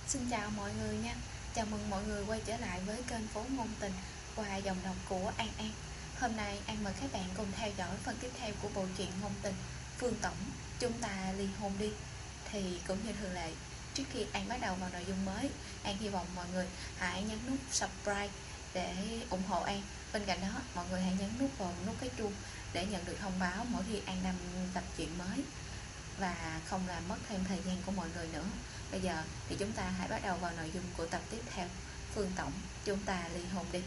Xin chào mọi người nha. Chào mừng mọi người quay trở lại với kênh Phố Ngôn Tình qua dòng đọc của An An. Hôm nay An mời các bạn cùng theo dõi phần tiếp theo của bộ truyện ngôn tình Phương Tổng Chúng Ta Ly Hôn Đi. Thì cũng như thường lệ, trước khi An bắt đầu vào nội dung mới, An hy vọng mọi người hãy nhấn nút subscribe để ủng hộ An. Bên cạnh đó, mọi người hãy nhấn nút vào nút cái chuông để nhận được thông báo mỗi khi An đăng tập truyện mới và không làm mất thêm thời gian của mọi người nữa. Bây giờ thì chúng ta hãy bắt đầu vào nội dung của tập tiếp theo, Phương Tổng Chúng Ta Ly Hôn Đi.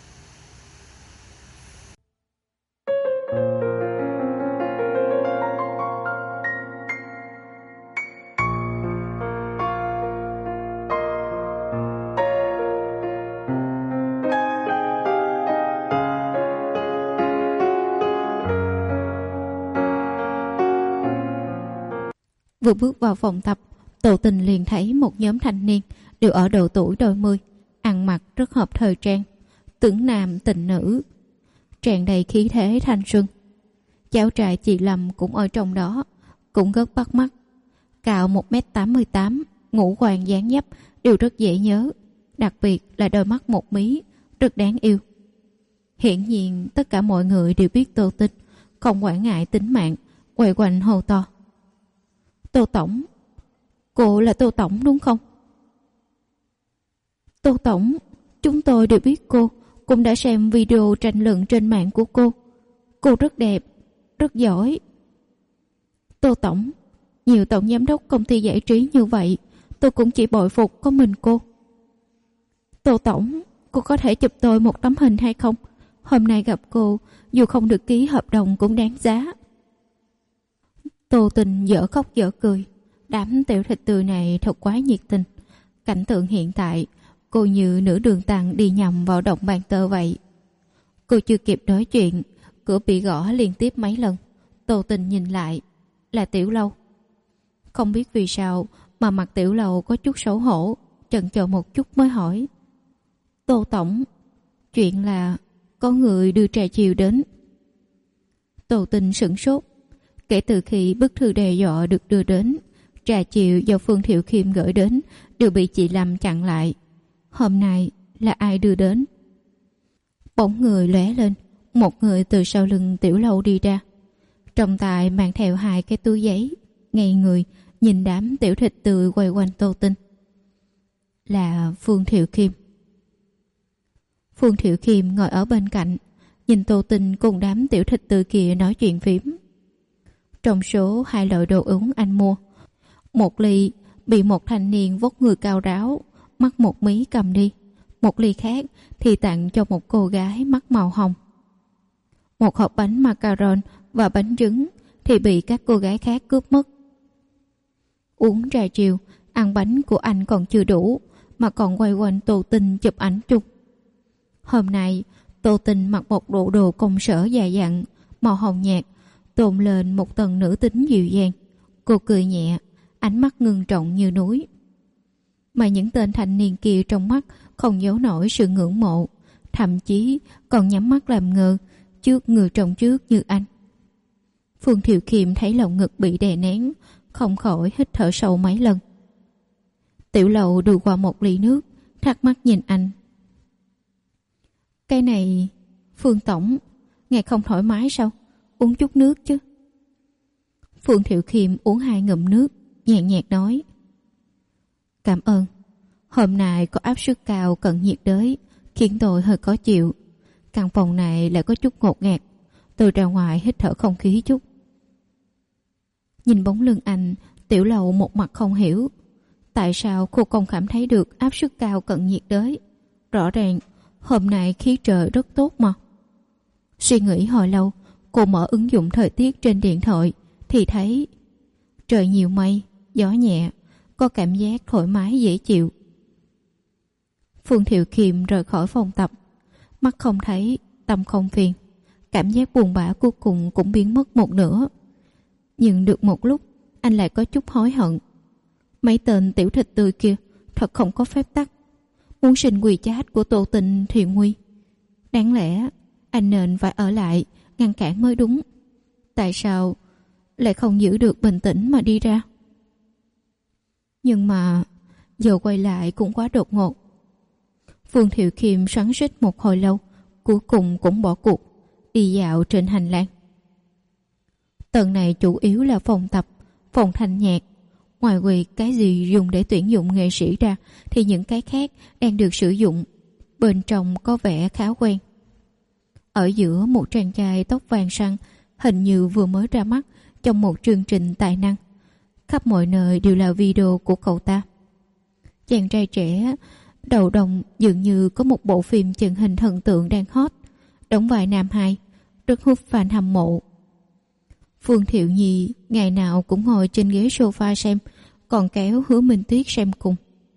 Vừa bước vào phòng tập, Tô Tình liền thấy một nhóm thanh niên đều ở độ tuổi đôi mươi, ăn mặc rất hợp thời trang, tưởng nam tình nữ, tràn đầy khí thế thanh xuân. Cháu trai chị Lâm cũng ở trong đó, cũng rất bắt mắt, cao 1m88, ngũ quan dáng dấp đều rất dễ nhớ, đặc biệt là đôi mắt một mí rất đáng yêu. Hiển nhiên tất cả mọi người đều biết Tô Tình không quản ngại tính mạng, quay quanh hô to: Tô Tổng, cô là Tô Tổng đúng không? Tô Tổng, chúng tôi đều biết cô, cũng đã xem video tranh luận trên mạng của cô. Cô rất đẹp, rất giỏi. Tô Tổng, nhiều tổng giám đốc công ty giải trí như vậy, tôi cũng chỉ bội phục có mình cô. Tô Tổng, cô có thể chụp tôi một tấm hình hay không? Hôm nay gặp cô, dù không được ký hợp đồng cũng đáng giá. Tô Tình dở khóc dở cười. Đám tiểu thịt tươi này thật quá nhiệt tình. Cảnh tượng hiện tại, cô như nửa đường tàng đi nhầm vào động bàn tơ vậy. Cô chưa kịp nói chuyện, cửa bị gõ liên tiếp mấy lần. Tô Tình nhìn lại, là Tiểu Lâu. Không biết vì sao mà mặt Tiểu Lâu có chút xấu hổ, chần chờ một chút mới hỏi: Tô Tổng, chuyện là có người đưa trà chiều đến. Tô Tình sửng sốt. Kể từ khi bức thư đe dọa được đưa đến, trà chiều do Phương Thiệu Khiêm gửi đến đều bị chị Lâm chặn lại. Hôm nay là ai đưa đến? Bóng người lóe lên, một người từ sau lưng Tiểu Lâu đi ra, trong tay mang theo 2 cái túi giấy, ngây người nhìn đám tiểu thịt tươi quay quanh Tô Tình. Là Phương Thiệu Khiêm. Phương Thiệu Khiêm ngồi ở bên cạnh, nhìn Tô Tình cùng đám tiểu thịt tươi kia nói chuyện phím. Trong số 2 loại đồ uống anh mua, một ly bị một thanh niên vóc người cao ráo, mắt một mí cầm đi, một ly khác thì tặng cho một cô gái mắt màu hồng. Một hộp bánh macaron và bánh trứng thì bị các cô gái khác cướp mất. Uống trà chiều, ăn bánh của anh còn chưa đủ mà còn quay quanh Tô Tình chụp ảnh chung. Hôm nay Tô Tình mặc một bộ đồ công sở dài dặn màu hồng nhạt, tôn lên một tầng nữ tính dịu dàng. Cô cười nhẹ, ánh mắt ngưng trọng như núi. Mà những tên thanh niên kia trong mắt không giấu nổi sự ngưỡng mộ, thậm chí còn nhắm mắt làm ngơ trước người trong trước như anh. Phương Thiệu Khiêm thấy lồng ngực bị đè nén, không khỏi hít thở sâu mấy lần. Tiểu Lâu đưa qua một ly nước, thắc mắc nhìn anh. Cái này, Phương Tổng, ngài không thoải mái sao? Uống chút nước chứ. Phương Thiệu Khiêm uống 2 ngụm nước, nhàn nhạt nói: Cảm ơn. Hôm nay có áp suất cao cận nhiệt đới, khiến tôi hơi khó chịu. Căn phòng này lại có chút ngột ngạt, tôi ra ngoài hít thở không khí chút. Nhìn bóng lưng anh, Tiểu Lâu một mặt không hiểu. Tại sao cô không cảm thấy được áp suất cao cận nhiệt đới? Rõ ràng hôm nay khí trời rất tốt mà. Suy nghĩ hồi lâu, cô mở ứng dụng thời tiết trên điện thoại thì thấy trời nhiều mây, gió nhẹ, có cảm giác thoải mái dễ chịu. Phương Thiệu Khiêm rời khỏi phòng tập, mắt không thấy, tâm không phiền, cảm giác buồn bã cuối cùng cũng biến mất một nửa. Nhưng được một lúc, anh lại có chút hối hận. Mấy tên tiểu thịt tươi kia thật không có phép tắc, muốn xin WeChat của Tô Tình thì nguy. Đáng lẽ anh nên phải ở lại ngăn cản mới đúng. Tại sao lại không giữ được bình tĩnh mà đi ra? Nhưng mà giờ quay lại cũng quá đột ngột. Phương Thiệu Khiêm xoắn xuýt một hồi lâu, cuối cùng cũng bỏ cuộc, đi dạo trên hành lang. Tầng này chủ yếu là phòng tập, phòng thanh nhạc. Ngoài quỳ cái gì dùng để tuyển dụng nghệ sĩ ra thì những cái khác đang được sử dụng. Bên trong có vẻ khá quen. Ở giữa một chàng trai tóc vàng săn, hình như vừa mới ra mắt trong một chương trình tài năng. Khắp mọi nơi đều là video của cậu ta. Chàng trai trẻ đầu đồng dường như có một bộ phim truyền hình thần tượng đang hot, đóng vai nam hai, rất hút fan hâm mộ. Phương Thiệu Nhi ngày nào cũng ngồi trên ghế sofa xem, còn kéo Hứa Minh Tuyết xem cùng.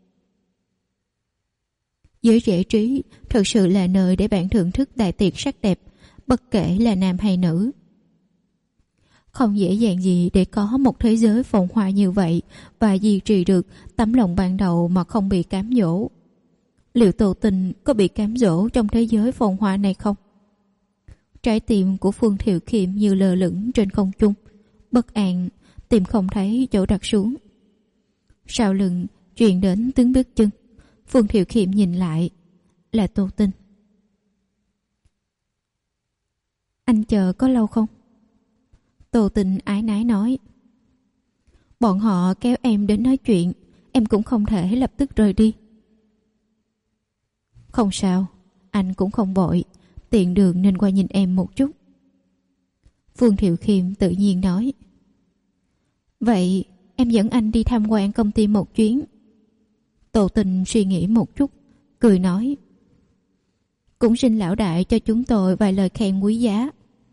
Giới giải trí thật sự là nơi để bạn thưởng thức đại tiệc sắc đẹp, bất kể là nam hay nữ. Không dễ dàng gì để có một thế giới phồn hoa như vậy và duy trì được tấm lòng ban đầu mà không bị cám dỗ. Liệu Tô Tình có bị cám dỗ trong thế giới phồn hoa này không? Trái tim của Phương Thiệu Khiêm như lơ lửng trên không trung, bất an, tìm không thấy chỗ đặt xuống. Sau lưng truyền đến tiếng bước chân. Phương Thiệu Khiêm nhìn lại, là Tô Tình. Anh chờ có lâu không? Tô Tình ái nái nói. Bọn họ kéo em đến nói chuyện, em cũng không thể lập tức rời đi. Không sao, anh cũng không vội, tiện đường nên qua nhìn em một chút. Phương Thiệu Khiêm tự nhiên nói. Vậy em dẫn anh đi tham quan công ty một chuyến. Tô Tình suy nghĩ một chút, cười nói. Cũng xin lão đại cho chúng tôi vài lời khen quý giá.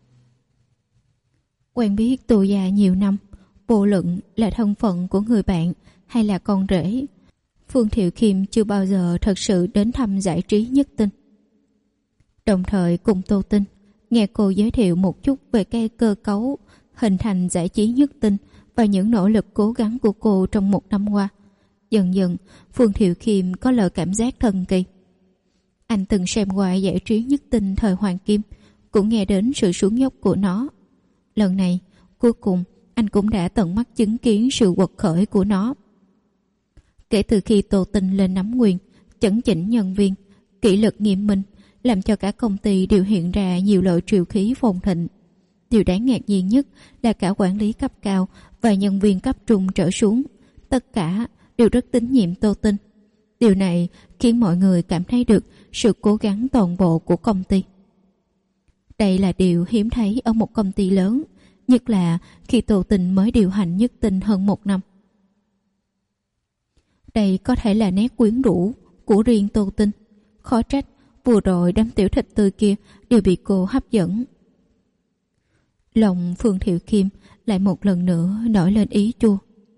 Quen biết Tô gia nhiều năm, vô luận là thân phận của người bạn hay là con rể, Phương Thiệu Khiêm chưa bao giờ thật sự đến thăm giải trí Nhất Tinh. Đồng thời cùng Tô Tinh nghe cô giới thiệu một chút về cái cơ cấu hình thành giải trí Nhất Tinh và những nỗ lực cố gắng của cô trong một năm qua. Dần dần Phương Thiệu Khiêm có loại cảm giác thần kỳ. Anh từng xem qua giải trí Nhất Tinh thời Hoàng Kim, cũng nghe đến sự xuống dốc của nó. Lần này cuối cùng anh cũng đã tận mắt chứng kiến sự quật khởi của nó. Kể từ khi Tô Tinh lên nắm quyền, chấn chỉnh nhân viên, kỷ luật nghiêm minh, làm cho cả công ty đều hiện ra nhiều loại triều khí phồn thịnh. Điều đáng ngạc nhiên nhất là cả quản lý cấp cao và nhân viên cấp trung trở xuống, tất cả đều rất tín nhiệm Tô Tinh. Điều này khiến mọi người cảm thấy được sự cố gắng toàn bộ của công ty. Đây là điều hiếm thấy ở một công ty lớn, nhất là khi Tô Tinh mới điều hành Nhất Tinh hơn một năm. Đây có thể là nét quyến rũ của riêng Tô Tinh. Khó trách vừa rồi đám tiểu thịt tươi kia đều bị cô hấp dẫn. Lòng Phương Thiệu Khiêm lại một lần nữa nổi lên ý chua.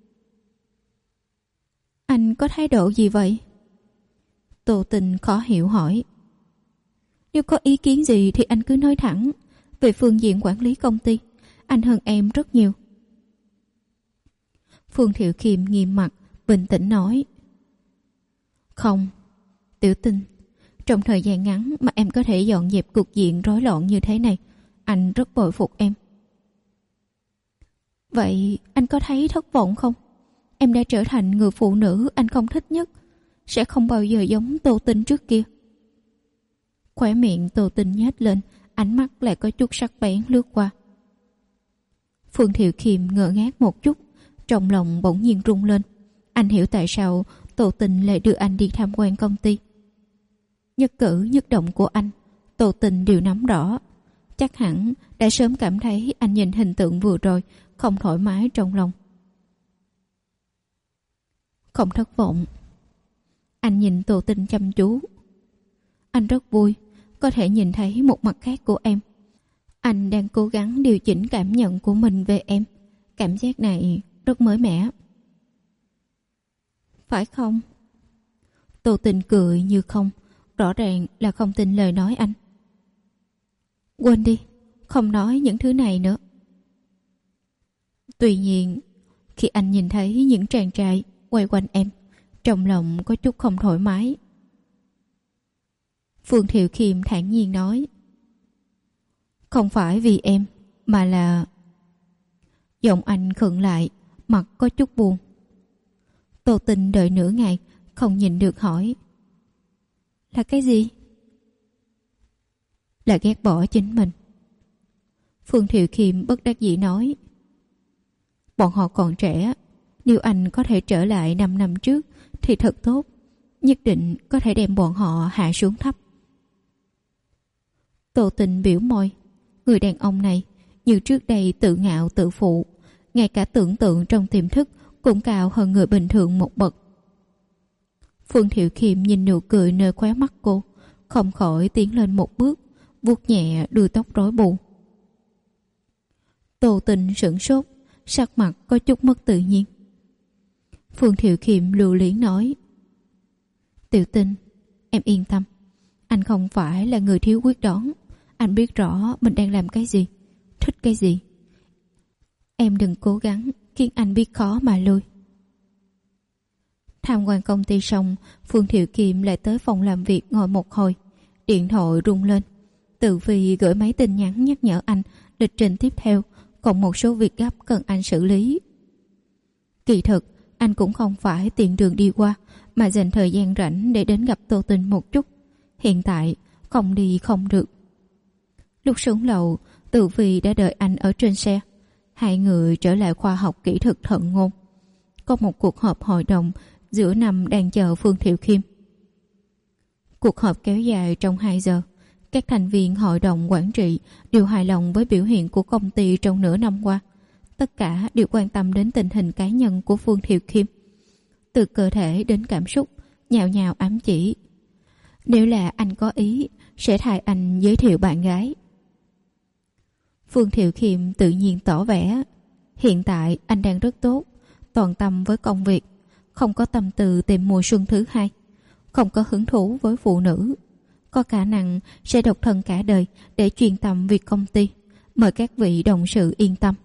Anh có thái độ gì vậy? Tô Tinh khó hiểu hỏi. Nếu có ý kiến gì thì anh cứ nói thẳng. Về phương diện quản lý công ty, anh hơn em rất nhiều. Phương Thiệu Khiêm nghiêm mặt, bình tĩnh nói. Không, Tiểu Tinh, trong thời gian ngắn mà em có thể dọn dẹp cục diện rối loạn như thế này, anh rất bội phục em. Vậy anh có thấy thất vọng không? Em đã trở thành người phụ nữ anh không thích nhất, sẽ không bao giờ giống Tô Tinh trước kia. Khóe miệng Tô Tinh nhếch lên, ánh mắt lại có chút sắc bén lướt qua. Phương Thiệu Khiêm ngơ ngác một chút, trong lòng bỗng nhiên rung lên. Anh hiểu tại sao Tô Tinh lại đưa anh đi tham quan công ty. Nhất cử nhất động của anh, Tô Tinh đều nắm rõ. Chắc hẳn đã sớm cảm thấy anh nhìn hình tượng vừa rồi không thoải mái trong lòng. Không thất vọng. Anh nhìn Tô Tinh chăm chú. Anh rất vui có thể nhìn thấy một mặt khác của em. Anh đang cố gắng điều chỉnh cảm nhận của mình về em. Cảm giác này rất mới mẻ. Phải không? Tô Tinh cười như không, rõ ràng là không tin lời nói anh. Quên đi, không nói những thứ này nữa. Tuy nhiên, khi anh nhìn thấy những chàng trai quay quanh em, trong lòng có chút không thoải mái. Phương Thiệu Khiêm thản nhiên nói. Không phải vì em, mà là... Giọng anh khựng lại, mặt có chút buồn. Tô Tinh đợi nửa ngày, không nhìn được hỏi: Là cái gì? Là ghét bỏ chính mình. Phương Thiệu Khiêm bất đắc dĩ nói: Bọn họ còn trẻ, nếu anh có thể trở lại 5 năm trước thì thật tốt, nhất định có thể đem bọn họ hạ xuống thấp. Tô Tình biểu môi, người đàn ông này như trước đây tự ngạo tự phụ, ngay cả tưởng tượng trong tiềm thức cũng cao hơn người bình thường một bậc. Phương Thiệu Khiêm nhìn nụ cười nơi khóe mắt cô, không khỏi tiến lên một bước, vuốt nhẹ đuôi tóc rối bù. Tô Tình sửng sốt, sắc mặt có chút mất tự nhiên. Phương Thiệu Khiêm lưu luyến nói: Tiểu Tình, em yên tâm, anh không phải là người thiếu quyết đoán. Anh biết rõ mình đang làm cái gì, thích cái gì. Em đừng cố gắng khiến anh biết khó mà lui. Tham quan công ty xong, Phương Thiệu Khiêm lại tới phòng làm việc ngồi một hồi. Điện thoại rung lên, Tử Vi gửi mấy tin nhắn nhắc nhở anh lịch trình tiếp theo, còn một số việc gấp cần anh xử lý. Kỳ thực anh cũng không phải tiện đường đi qua, mà dành thời gian rảnh để đến gặp Tô Tình một chút. Hiện tại không đi không được. Lúc xuống lầu, Tử Vi đã đợi anh ở trên xe. Hai người trở lại khoa học kỹ thuật thận ngôn. Có một cuộc họp hội đồng giữa năm đang chờ Phương Thiệu Khiêm. Cuộc họp kéo dài trong 2 giờ. Các thành viên hội đồng quản trị đều hài lòng với biểu hiện của công ty trong nửa năm qua. Tất cả đều quan tâm đến tình hình cá nhân của Phương Thiệu Khiêm. Từ cơ thể đến cảm xúc, nhào nhào ám chỉ: Nếu là anh có ý, sẽ thay anh giới thiệu bạn gái. Phương Thiệu Khiêm tự nhiên tỏ vẻ: Hiện tại anh đang rất tốt, toàn tâm với công việc, không có tâm tư tìm mùa xuân thứ hai, không có hứng thú với phụ nữ, có khả năng sẽ độc thân cả đời để chuyên tâm việc công ty. Mời các vị đồng sự yên tâm.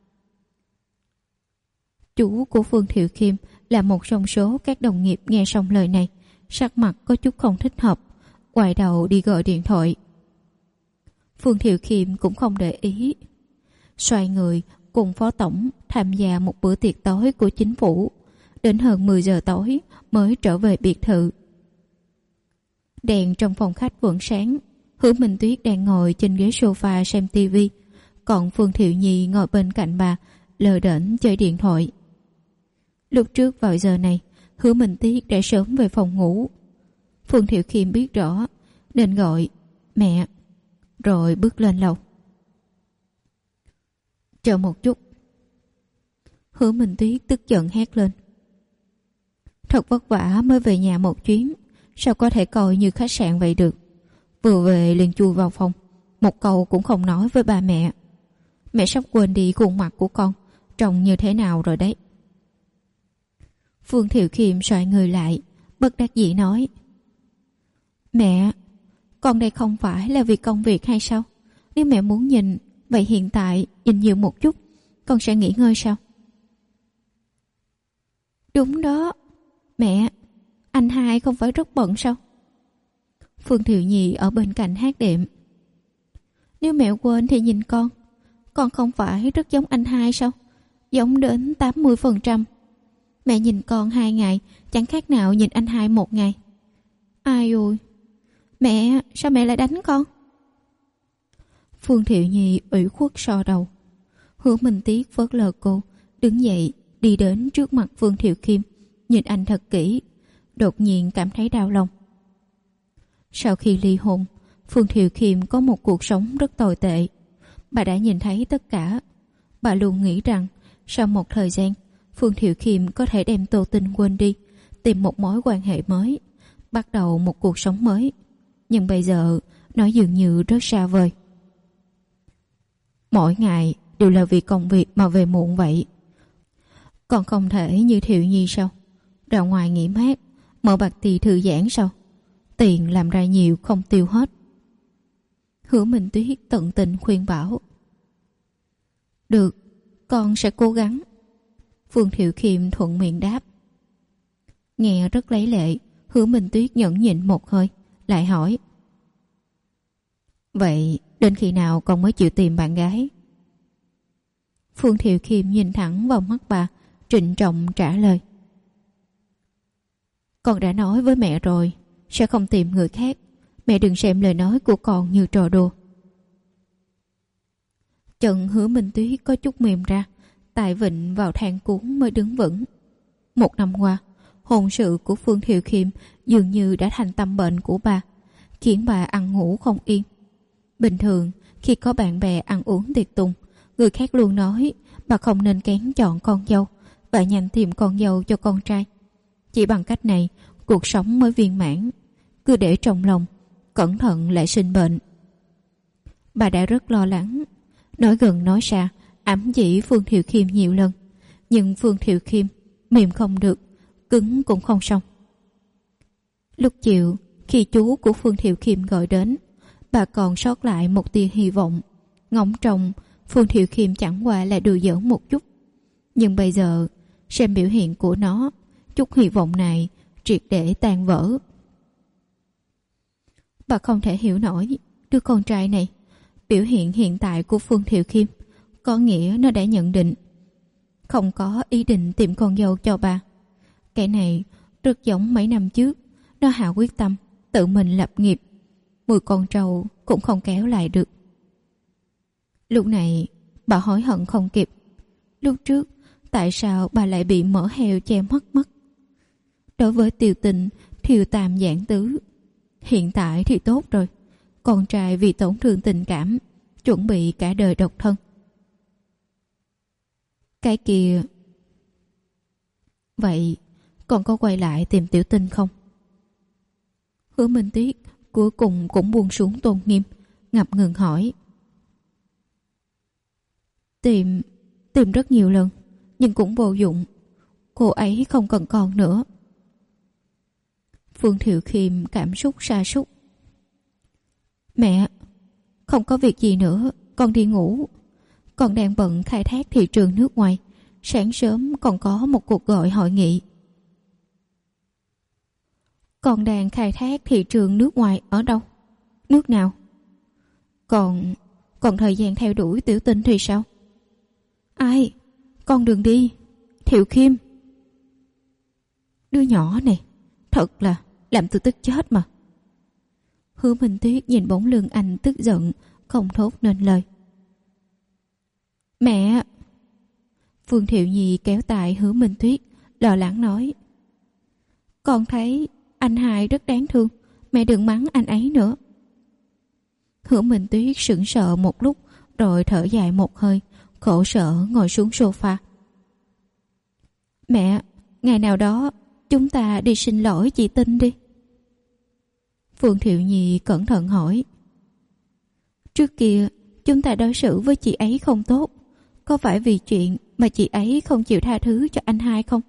Chú của Phương Thiệu Khiêm là một trong số các đồng nghiệp nghe xong lời này, sắc mặt có chút không thích hợp, quay đầu đi gọi điện thoại. Phương Thiệu Khiêm cũng không để ý, xoay người cùng phó tổng tham gia một bữa tiệc tối của chính phủ. Đến hơn 10 giờ tối mới trở về biệt thự. Đèn trong phòng khách vẫn sáng. Hứa Minh Tuyết đang ngồi trên ghế sofa xem tivi, còn Phương Thiệu Nhi ngồi bên cạnh bà lờ đễnh chơi điện thoại. Lúc trước vào giờ này, Hứa Minh Tuyết đã sớm về phòng ngủ. Phương Thiệu Khiêm biết rõ nên gọi mẹ, rồi bước lên lầu. Chờ một chút. Hứa Minh Tuyết tức giận hét lên: Thật vất vả mới về nhà một chuyến, sao có thể coi như khách sạn vậy được? Vừa về liền chui vào phòng, một câu cũng không nói với ba mẹ. Mẹ sắp quên đi khuôn mặt của con trông như thế nào rồi đấy. Phương Thiệu Khiêm xoay người lại, bất đắc dĩ nói: Mẹ, con đây không phải là vì công việc hay sao? Nếu mẹ muốn nhìn, vậy hiện tại nhìn nhiều một chút, con sẽ nghỉ ngơi sao? Đúng đó. Mẹ, anh hai không phải rất bận sao? Phương Thiệu Nhi ở bên cạnh hát đệm: Nếu mẹ quên thì nhìn con không phải rất giống anh hai sao? Giống đến 80%. Mẹ nhìn con 2 ngày chẳng khác nào nhìn anh hai 1 ngày. Ai ôi, mẹ, sao mẹ lại đánh con? Phương Thiệu Nhi ủy khuất so đầu. Hứa Minh Tiết phớt lờ cô, đứng dậy đi đến trước mặt Phương Thiệu Khiêm, nhìn anh thật kỹ, đột nhiên cảm thấy đau lòng. Sau khi ly hôn, Phương Thiệu Khiêm có một cuộc sống rất tồi tệ. Bà đã nhìn thấy tất cả. Bà luôn nghĩ rằng sau một thời gian, Phương Thiệu Khiêm có thể đem Tô Tình quên đi, tìm một mối quan hệ mới, bắt đầu một cuộc sống mới. Nhưng bây giờ nó dường như rất xa vời. Mỗi ngày đều là vì công việc mà về muộn vậy. Còn không thể như Thiệu Nhi sao? Ra ngoài nghỉ mát, mở bạc thì thư giãn sao? Tiền làm ra nhiều không tiêu hết. Hứa Minh Tuyết tận tình khuyên bảo: Được, con sẽ cố gắng. Phương Thiệu Khiêm thuận miệng đáp. Nghe rất lấy lệ, Hứa Minh Tuyết nhẫn nhịn một hơi, lại hỏi: Vậy đến khi nào con mới chịu tìm bạn gái? Phương Thiệu Khiêm nhìn thẳng vào mắt bà, trịnh trọng trả lời: Con đã nói với mẹ rồi, sẽ không tìm người khác. Mẹ đừng xem lời nói của con như trò đùa. Chân Hứa Minh Tuyết có chút mềm ra, tại vịn vào thang cuốn mới đứng vững. 1 năm qua, hôn sự của Phương Thiệu Khiêm dường như đã thành tâm bệnh của bà, khiến bà ăn ngủ không yên. Bình thường, khi có bạn bè ăn uống tiệc tùng, người khác luôn nói bà không nên kén chọn con dâu và nhanh tìm con dâu cho con trai. Chỉ bằng cách này, cuộc sống mới viên mãn. Cứ để trong lòng, cẩn thận lại sinh bệnh. Bà đã rất lo lắng, nói gần nói xa, ám chỉ Phương Thiệu Khiêm nhiều lần. Nhưng Phương Thiệu Khiêm mềm không được, cứng cũng không xong. Lúc chiều, khi chú của Phương Thiệu Khiêm gọi đến, bà còn sót lại một tia hy vọng. Ngóng trông Phương Thiệu Khiêm chẳng qua là đùa giỡn một chút. Nhưng bây giờ, xem biểu hiện của nó, chút hy vọng này triệt để tan vỡ. Bà không thể hiểu nổi đứa con trai này. Biểu hiện hiện tại của Phương Thiệu Khiêm có nghĩa nó đã nhận định không có ý định tìm con dâu cho bà. Cái này rất giống mấy năm trước, nó hạ quyết tâm tự mình lập nghiệp, 10 con trâu cũng không kéo lại được. Lúc này bà hối hận không kịp. Lúc trước tại sao bà lại bị mỡ heo che mất? Đối với Tiêu Tình, Thiều Tam giản tứ, hiện tại thì tốt rồi. Con trai vì tổn thương tình cảm chuẩn bị cả đời độc thân. Cái kia, vậy còn có quay lại tìm Tiểu Tinh không? Hứa Minh Tuyết cuối cùng cũng buông xuống tôn nghiêm, ngập ngừng hỏi. Tìm rất nhiều lần, nhưng cũng vô dụng. Cô ấy không cần con nữa. Phương Thiệu Khiêm cảm xúc sa sút. Mẹ, không có việc gì nữa, con đi ngủ. Con đang bận khai thác thị trường nước ngoài. Sáng sớm còn có một cuộc gọi hội nghị. Con đang khai thác thị trường nước ngoài ở đâu? Nước nào? Còn thời gian theo đuổi Tiểu Tinh thì sao? Ai? Con đừng đi. Thiệu Khiêm. Đứa nhỏ này thật là làm tôi tức chết mà. Hứa Minh Tuyết nhìn bóng lưng anh tức giận, không thốt nên lời. Mẹ! Phương Thiệu Nhi kéo tay Hứa Minh Tuyết, lo lắng nói. Con thấy anh hai rất đáng thương, mẹ đừng mắng anh ấy nữa. Hứa Minh Tuyết sững sờ một lúc, rồi thở dài một hơi, khổ sở ngồi xuống sofa. Mẹ, ngày nào đó chúng ta đi xin lỗi chị Tinh đi. Phương Thiệu Nhi cẩn thận hỏi. Trước kia chúng ta đối xử với chị ấy không tốt, có phải vì chuyện mà chị ấy không chịu tha thứ cho anh hai không?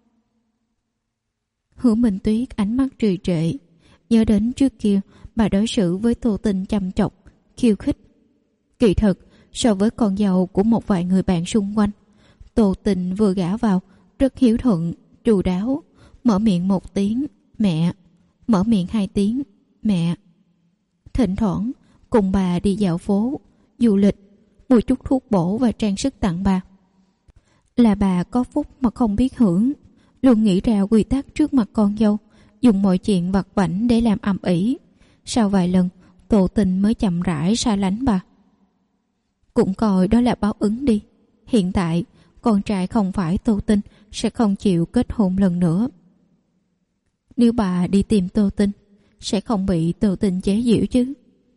Hứa Minh Tuyết ánh mắt trì trệ, nhớ đến trước kia bà đối xử với Tô Tinh chăm chọc, khiêu khích. Kỳ thực, so với con dâu của một vài người bạn xung quanh, Tô Tinh vừa gả vào rất hiếu thuận, chu đáo, mở miệng 1 tiếng mẹ, mở miệng 2 tiếng mẹ. Thỉnh thoảng cùng bà đi dạo phố, du lịch, mua chút thuốc bổ và trang sức tặng bà. Là bà có phúc mà không biết hưởng, luôn nghĩ ra quy tắc trước mặt con dâu, dùng mọi chuyện vặt vãnh để làm ầm ĩ. Sau vài lần, Tô Tinh mới chậm rãi xa lánh bà. Cũng coi đó là báo ứng đi. Hiện tại, con trai không phải Tô Tinh sẽ không chịu kết hôn lần nữa. Nếu bà đi tìm Tô Tinh, sẽ không bị Tô Tinh chế giễu chứ?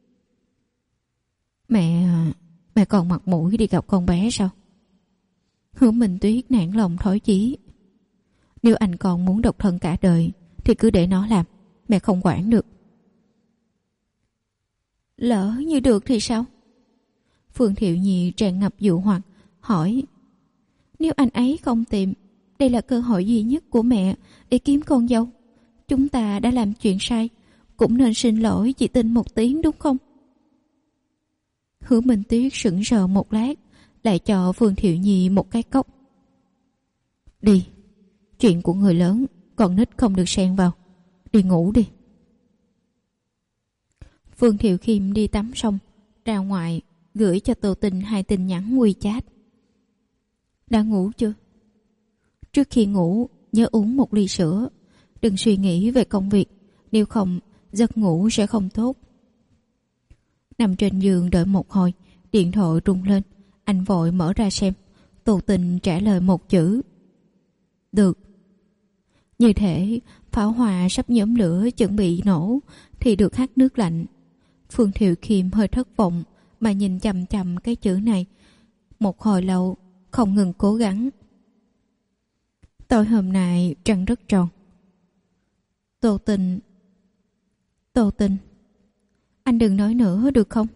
Mẹ còn mặt mũi đi gặp con bé sao? Hứa Minh Tuyết nản lòng thối chí. Nếu anh còn muốn độc thân cả đời thì cứ để nó làm, mẹ không quản được. Lỡ như được thì sao? Phương Thiệu Nhi tràn ngập dụ hoặc hỏi. Nếu anh ấy không tìm, đây là cơ hội duy nhất của mẹ để kiếm con dâu. Chúng ta đã làm chuyện sai, cũng nên xin lỗi chị Tinh 1 tiếng đúng không? Hứa Minh Tuyết sững sờ một lát, lại cho Phương Thiệu Nhi một cái cốc. Đi, chuyện của người lớn, con nít không được xen vào. Đi ngủ đi. Phương Thiệu Khiêm đi tắm xong, ra ngoài gửi cho Tô Tinh 2 tin nhắn WeChat. Đã ngủ chưa? Trước khi ngủ nhớ uống 1 ly sữa, Đừng suy nghĩ về công việc, nếu không giấc ngủ sẽ không tốt. Nằm trên giường đợi một hồi, điện thoại rung lên. Anh vội mở ra xem. Tô Tình trả lời một chữ: được. Như thể pháo hoa sắp nhóm lửa chuẩn bị nổ thì được hắt nước lạnh. Phương Thiệu Khiêm hơi thất vọng mà nhìn chằm chằm cái chữ này một hồi lâu, không ngừng cố gắng. Tối hôm nay trăng rất tròn. Tô Tình, Tô Tình, anh đừng nói nữa được không?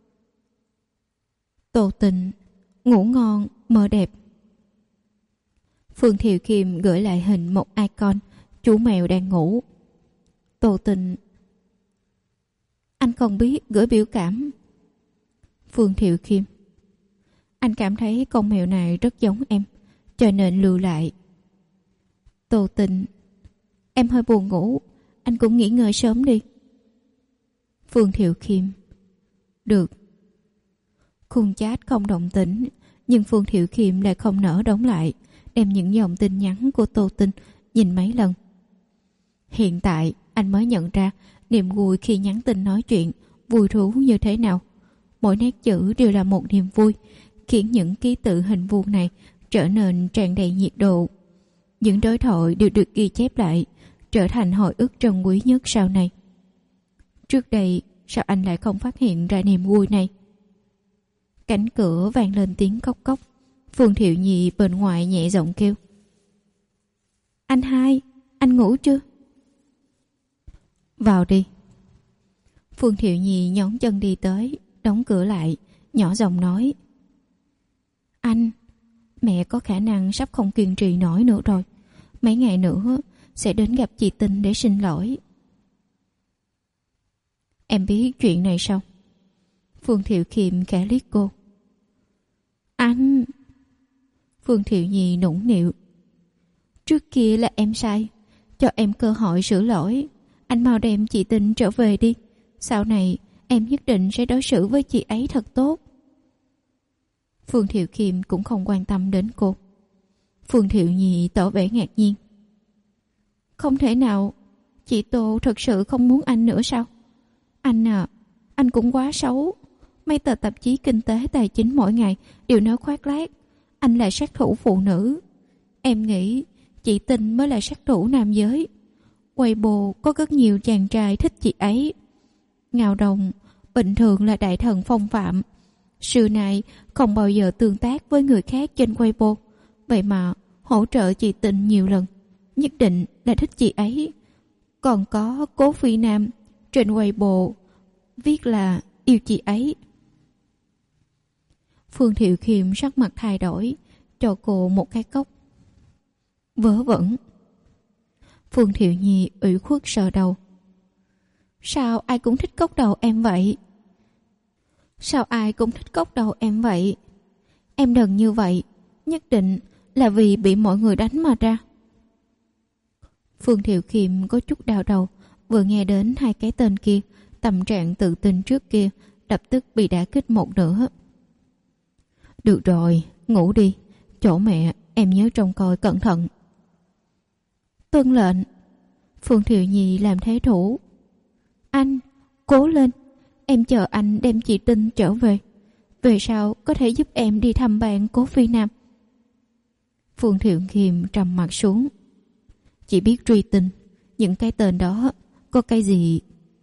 Tô Tình, ngủ ngon, mơ đẹp. Phương Thiệu Khiêm gửi lại hình một icon chú mèo đang ngủ. Tô Tình, anh không biết gửi biểu cảm. Phương Thiệu Khiêm, anh cảm thấy con mèo này rất giống em, cho nên lưu lại. Tô Tình, em hơi buồn ngủ, anh cũng nghỉ ngơi sớm đi. Phương Thiệu Khiêm, được. Khung chat không động tĩnh, nhưng Phương Thiệu Khiêm lại không nỡ đóng lại, đem những dòng tin nhắn của Tô Tình nhìn mấy lần. Hiện tại anh mới nhận ra niềm vui khi nhắn tin nói chuyện vui thú như thế nào. Mỗi nét chữ đều là một niềm vui, khiến những ký tự hình vuông này trở nên tràn đầy nhiệt độ. Những đối thoại đều được ghi chép lại, trở thành hồi ức trân quý nhất sau này. Trước đây sao anh lại không phát hiện ra niềm vui này? Cánh cửa vang lên tiếng cốc cốc. Phương Thiệu Nhi bên ngoài nhẹ giọng kêu: Anh hai, anh ngủ chưa? Vào đi. Phương Thiệu Nhi nhón chân đi tới, đóng cửa lại, nhỏ giọng nói: Anh, mẹ có khả năng sắp không kiên trì nổi nữa rồi. Mấy ngày nữa sẽ đến gặp chị Tinh để xin lỗi. Em biết chuyện này sao? Phương Thiệu Khiêm khẽ liếc cô. Anh... Phương Thiệu Nhi nũng nịu. Trước kia là em sai, cho em cơ hội sửa lỗi. Anh mau đem chị Tinh trở về đi. Sau này em nhất định sẽ đối xử với chị ấy thật tốt. Phương Thiệu Khiêm cũng không quan tâm đến cô. Phương Thiệu Nhi tỏ vẻ ngạc nhiên. Không thể nào, chị Tô thật sự không muốn anh nữa sao? Anh à, anh cũng quá xấu. Mấy tờ tạp chí kinh tế tài chính mỗi ngày đều nói khoác lác anh là sát thủ phụ nữ. Em nghĩ chị Tinh mới là sát thủ nam giới. Weibo có rất nhiều chàng trai thích chị ấy. Ngao Đồng bình thường là đại thần phong phạm, xưa nay không bao giờ tương tác với người khác trên Weibo, vậy mà hỗ trợ chị Tinh nhiều lần, nhất định là thích chị ấy. Còn có Cố Phi Nam trên Weibo viết là yêu chị ấy. Phương Thiệu Khiêm sắc mặt thay đổi, cho cô một cái cốc. Vớ vẩn. Phương Thiệu Nhi ủy khuất sờ đầu. Sao ai cũng thích cốc đầu em vậy? Sao ai cũng thích cốc đầu em vậy? Em đần như vậy, nhất định là vì bị mọi người đánh mà ra. Phương Thiệu Khiêm có chút đau đầu, vừa nghe đến hai cái tên kia, tâm trạng tự tin trước kia lập tức bị đả kích một nửa. Được rồi, ngủ đi. Chỗ mẹ em nhớ trông coi cẩn thận. Tuân lệnh. Phương Thiệu Nhi làm thế thủ. Anh, cố lên. Em chờ anh đem chị Tinh trở về. Về sau có thể giúp em đi thăm bạn Cố Phi Nam. Phương Thiệu Khiêm trầm mặt xuống. Chỉ biết truy tinh, những cái tên đó có cái gì?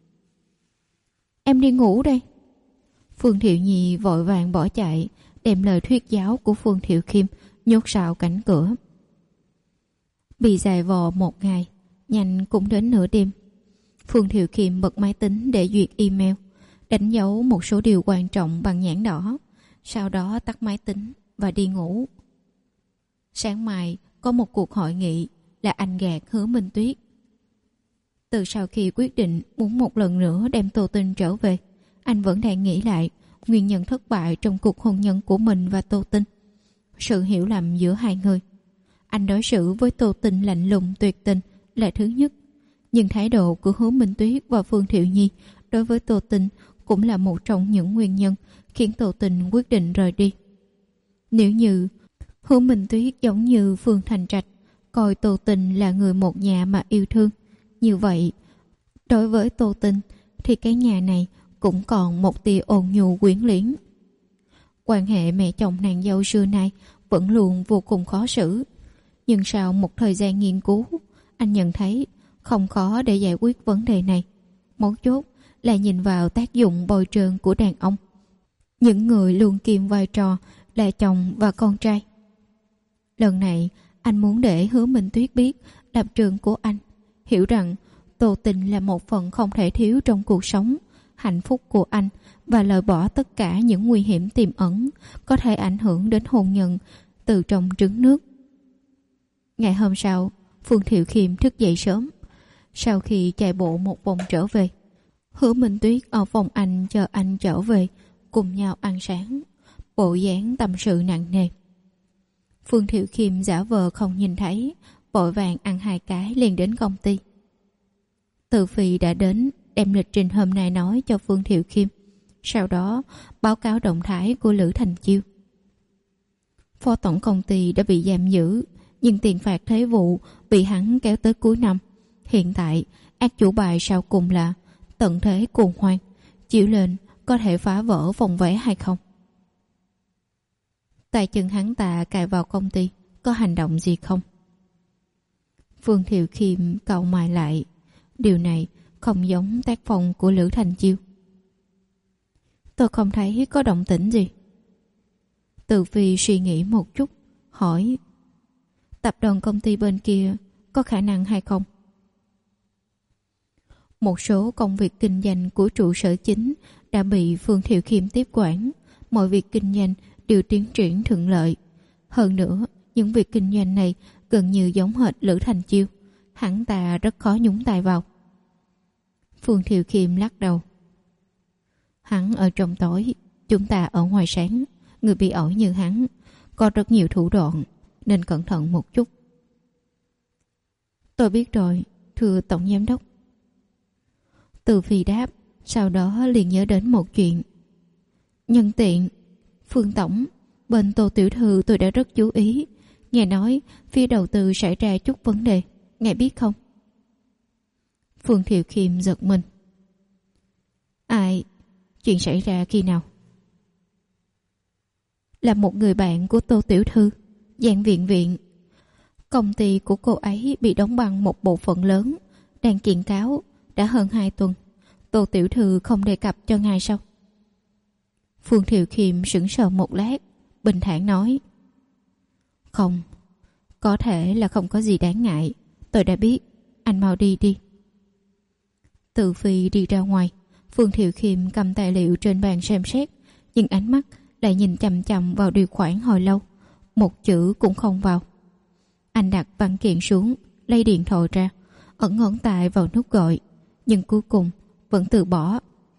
Em đi ngủ đây. Phương Thiệu Nhi vội vàng bỏ chạy, đem lời thuyết giáo của Phương Thiệu Khiêm nhốt sào cánh cửa. Bị dài vò một ngày, nhanh cũng đến nửa đêm. Phương Thiệu Khiêm bật máy tính để duyệt email, đánh dấu một số điều quan trọng bằng nhãn đỏ, sau đó tắt máy tính và đi ngủ. Sáng mai có một cuộc hội nghị là anh gạt Hứa Minh Tuyết. Từ sau khi quyết định muốn một lần nữa đem Tô Tinh trở về, anh vẫn đang nghĩ lại nguyên nhân thất bại trong cuộc hôn nhân của mình và Tô Tinh. Sự hiểu lầm giữa hai người. Anh đối xử với Tô Tinh lạnh lùng tuyệt tình là thứ nhất, nhưng thái độ của Hứa Minh Tuyết và Phương Thiệu Nhi đối với Tô Tinh cũng là một trong những nguyên nhân khiến Tô Tinh quyết định rời đi. Nếu như Hứa Minh Tuyết giống như Phương Thành Trạch, coi Tô Tình là người một nhà mà yêu thương. Như vậy, đối với Tô Tình thì cái nhà này cũng còn một tia ôn nhu quyến luyến. Quan hệ mẹ chồng nàng dâu xưa nay vẫn luôn vô cùng khó xử. Nhưng sau một thời gian nghiên cứu, anh nhận thấy không khó để giải quyết vấn đề này. Mấu chốt là nhìn vào tác dụng bồi trơn của đàn ông. Những người luôn kiêm vai trò là chồng và con trai. Lần này, anh muốn để Hứa Minh Tuyết biết lập trường của anh, hiểu rằng Tô Tình là một phần không thể thiếu trong cuộc sống, hạnh phúc của anh và loại bỏ tất cả những nguy hiểm tiềm ẩn có thể ảnh hưởng đến hôn nhân từ trong trứng nước. Ngày hôm sau, Phương Thiệu Khiêm thức dậy sớm. Sau khi chạy bộ một vòng trở về, Hứa Minh Tuyết ở phòng anh chờ anh trở về, cùng nhau ăn sáng, bộ dáng tâm sự nặng nề. Phương Thiệu Khiêm giả vờ không nhìn thấy, vội vàng ăn 2 cái liền đến công ty. Từ Phi đã đến, đem lịch trình hôm nay nói cho Phương Thiệu Khiêm, sau đó báo cáo động thái của Lữ Thành Chiêu. Phó tổng công ty đã bị giam giữ, nhưng tiền phạt thuế vụ bị hắn kéo tới cuối năm. Hiện tại, ác chủ bài sau cùng là tận thế cuồng hoang, chịu lên có thể phá vỡ vòng vé hay không? Tay chân hắn ta cài vào công ty, có hành động gì không? Phương Thiệu Khiêm cau mày lại, điều này không giống tác phong của Lữ Thành Chiêu. Tôi không thấy có động tĩnh gì. Từ Phi suy nghĩ một chút, hỏi: tập đoàn công ty bên kia có khả năng hay không? Một số công việc kinh doanh của trụ sở chính đã bị Phương Thiệu Khiêm tiếp quản, mọi việc kinh doanh đều tiến triển thuận lợi. Hơn nữa, những việc kinh doanh này gần như giống hệt Lữ Thành Chiêu, hắn ta rất khó nhúng tay vào. Phương Thiệu Khiêm lắc đầu. Hắn ở trong tối, chúng ta ở ngoài sáng. Người bị ổi như hắn có rất nhiều thủ đoạn, nên cẩn thận một chút. Tôi biết rồi, thưa tổng giám đốc. Từ Phi đáp, sau đó liền nhớ đến một chuyện. Nhân tiện, Phương tổng, bên Tô tiểu thư tôi đã rất chú ý, nghe nói phía đầu tư xảy ra chút vấn đề, ngài biết không? Phương Thiệu Khiêm giật mình. Ai? Chuyện xảy ra khi nào? Là một người bạn của Tô tiểu thư, Giang Viện Viện. Công ty của cô ấy bị đóng băng một bộ phận lớn, đang kiện cáo đã hơn 2 tuần. Tô tiểu thư không đề cập cho ngài sao? Phương Thiệu Khiêm sững sờ một lát, bình thản nói: Không, có thể là không có gì đáng ngại. Tôi đã biết, anh mau đi đi. Từ Phi đi ra ngoài. Phương Thiệu Khiêm cầm tài liệu trên bàn xem xét, nhưng ánh mắt lại nhìn chằm chằm vào điều khoản hồi lâu, một chữ cũng không vào. Anh đặt văn kiện xuống, lấy điện thoại ra, ẩn ngón tay vào nút gọi, nhưng cuối cùng vẫn từ bỏ.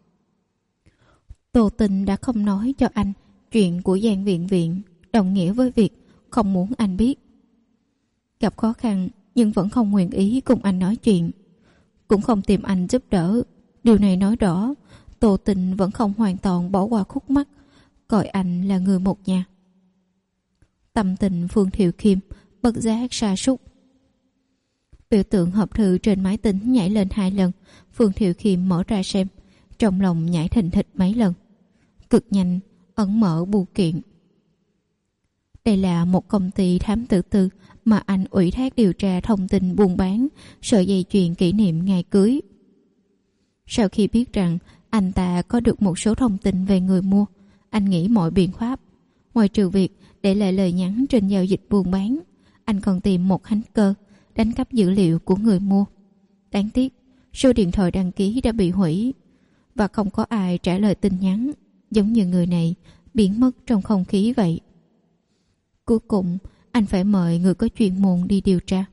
Tô Tình đã không nói cho anh chuyện của Giang Viện Viện, đồng nghĩa với việc không muốn anh biết. Gặp khó khăn nhưng vẫn không nguyện ý cùng anh nói chuyện, cũng không tìm anh giúp đỡ. Điều này nói rõ Tô Tình vẫn không hoàn toàn bỏ qua khúc mắc, coi anh là người một nhà. Tâm tình Phương Thiệu Khiêm bất giác sa sút. Biểu tượng hộp thư trên máy tính nhảy lên 2 lần. Phương Thiệu Khiêm mở ra xem, trong lòng nhảy thình thịch mấy lần. Cực nhanh ấn mở bưu kiện. Đây là một công ty thám tử tư mà anh ủy thác điều tra thông tin buôn bán sợi dây chuyền kỷ niệm ngày cưới. Sau khi biết rằng anh ta có được một số thông tin về người mua, anh nghĩ mọi biện pháp, ngoài trừ việc để lại lời nhắn trên giao dịch buôn bán, anh còn tìm một hacker đánh cắp dữ liệu của người mua. Đáng tiếc, số điện thoại đăng ký đã bị hủy và không có ai trả lời tin nhắn, giống như người này biến mất trong không khí vậy. Cuối cùng, anh phải mời người có chuyên môn đi điều tra.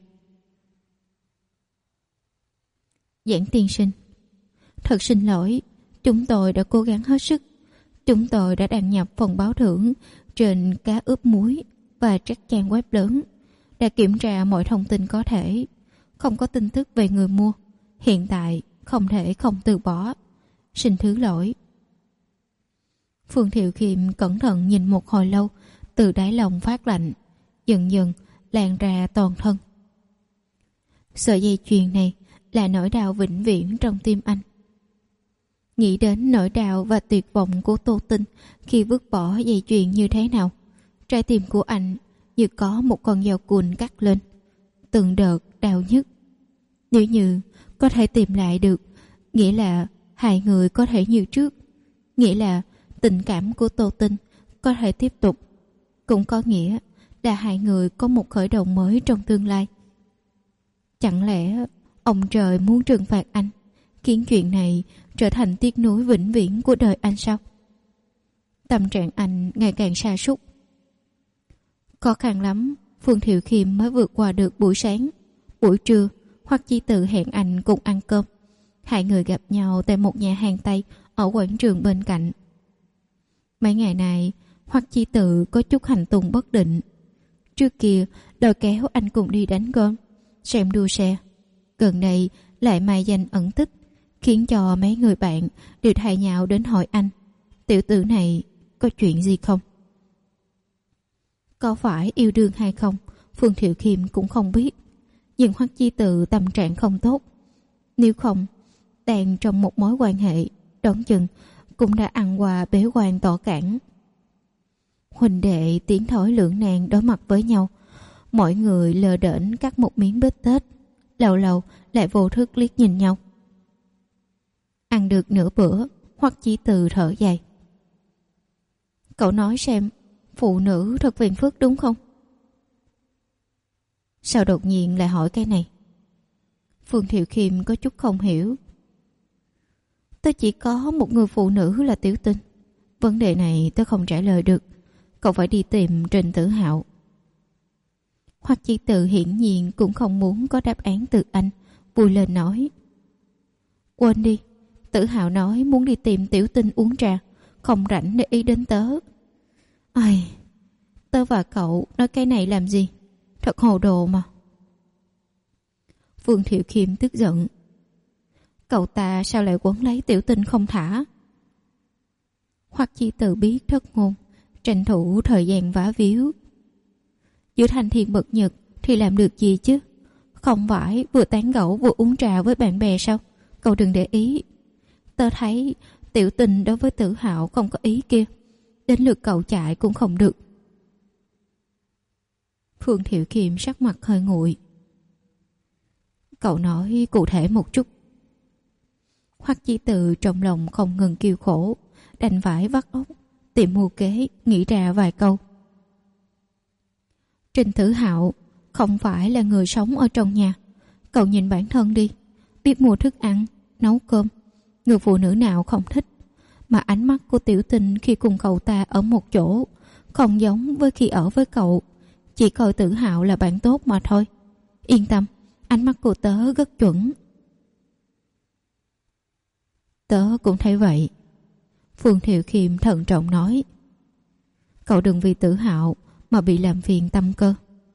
Giảng tiên sinh, thật xin lỗi, chúng tôi đã cố gắng hết sức. Chúng tôi đã đăng nhập phần báo thưởng trên cá ướp muối và các trang web lớn, đã kiểm tra mọi thông tin có thể, không có tin tức về người mua. Hiện tại không thể không từ bỏ, xin thứ lỗi. Phương Thiệu Khiêm cẩn thận nhìn một hồi lâu, từ đáy lòng phát lạnh, dần dần lan ra toàn thân. Sợi dây chuyền này là nỗi đau vĩnh viễn trong tim anh. Nghĩ đến nỗi đau và tuyệt vọng của Tô Tinh khi vứt bỏ dây chuyền như thế nào, trái tim của anh như có một con dao cùn cắt lên, từng đợt đau nhức. Nếu như có thể tìm lại được, nghĩa là hai người có thể như trước, nghĩa là tình cảm của Tô Tinh có thể tiếp tục, cũng có nghĩa là hai người có một khởi đầu mới trong tương lai. Chẳng lẽ ông trời muốn trừng phạt anh, khiến chuyện này trở thành tiếc nuối vĩnh viễn của đời anh sao? Tâm trạng anh ngày càng sa sút. Khó khăn lắm, Phương Thiệu Khiêm mới vượt qua được buổi sáng. Buổi trưa, Hoắc Chí Tự hẹn anh cùng ăn cơm. Hai người gặp nhau tại một nhà hàng Tây ở quảng trường bên cạnh. Mấy ngày này, Hoắc Chí Tự có chút hành tung bất định. Trước kia, đòi kéo anh cùng đi đánh golf, xem đua xe. Gần đây lại mai danh ẩn tích, khiến cho mấy người bạn đều thay nhau đến hỏi anh, tiểu tử này có chuyện gì không? Có phải yêu đương hay không, Phương Thiệu Khiêm cũng không biết. Nhưng Hoắc Chí Tự tâm trạng không tốt. Nếu không, đang trong một mối quan hệ, đoán chừng cũng đã ăn qua bế quan tỏ cản. Huynh đệ tiến thối lưỡng nan đối mặt với nhau, mọi người lờ đễnh cắt một miếng bít tết, lâu lâu lại vô thức liếc nhìn nhau. Ăn được nửa bữa, Hoắc Chí Từ thở dài. Cậu nói xem, phụ nữ thật phiền phức đúng không? Sao đột nhiên lại hỏi cái này? Phương Thiệu Khiêm có chút không hiểu. Tôi chỉ có một người phụ nữ là Tiểu Tinh. Vấn đề này tôi không trả lời được. Cậu phải đi tìm Trình Tử Hạo. Hoắc Chí Tự hiển nhiên cũng không muốn có đáp án từ anh, vui lên nói. Quên đi, Tử Hạo nói muốn đi tìm Tiểu Tinh uống trà, không rảnh để ý đến tớ. Ai, tớ và cậu nói cái này làm gì? Thật hồ đồ mà. Phương Thiệu Khiêm tức giận. Cậu ta sao lại quấn lấy Tiểu Tinh không thả? Hoắc Chí Tự biết thất ngôn, tranh thủ thời gian vá víu. Giữa thanh thiên bậc nhật thì làm được gì chứ? Không phải vừa tán gẫu vừa uống trà với bạn bè sao? Cậu đừng để ý. Tớ thấy Tiểu Tinh đối với Tử Hạo không có ý kia. Đến lượt cậu chạy cũng không được. Phương Thiệu Khiêm sắc mặt hơi nguội. Cậu nói cụ thể một chút. Hoắc Chí Tự trong lòng không ngừng kêu khổ, đành phải vắt óc tìm mưu kế nghĩ ra vài câu. Trình Tử Hạo không phải là người sống ở trong nhà. Cậu nhìn bản thân đi, biết mua thức ăn, nấu cơm, người phụ nữ nào không thích. Mà ánh mắt của Tiểu Tinh khi cùng cậu ta ở một chỗ không giống với khi ở với cậu. Chỉ coi Tử Hạo là bạn tốt mà thôi. Yên tâm, ánh mắt của tớ rất chuẩn. Tớ cũng thấy vậy. Phương Thiệu Khiêm thận trọng nói. Cậu đừng vì Tử Hạo mà bị làm phiền tâm cơ.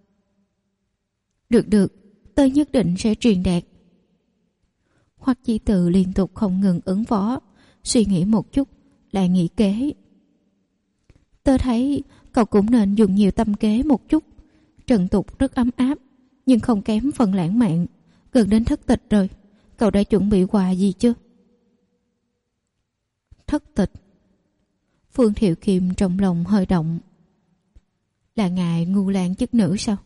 Được được, tớ nhất định sẽ truyền đạt. Hoắc Chí Tự liên tục không ngừng ứng phó, suy nghĩ một chút lại nghĩ kế. Tớ thấy cậu cũng nên dùng nhiều tâm kế một chút. Trần tục rất ấm áp, nhưng không kém phần lãng mạn. Gần đến thất tịch rồi, cậu đã chuẩn bị quà gì chưa? Thất tịch. Phương Thiệu Khiêm trong lòng hơi động. Là ngài ngu lan chức nữ sao?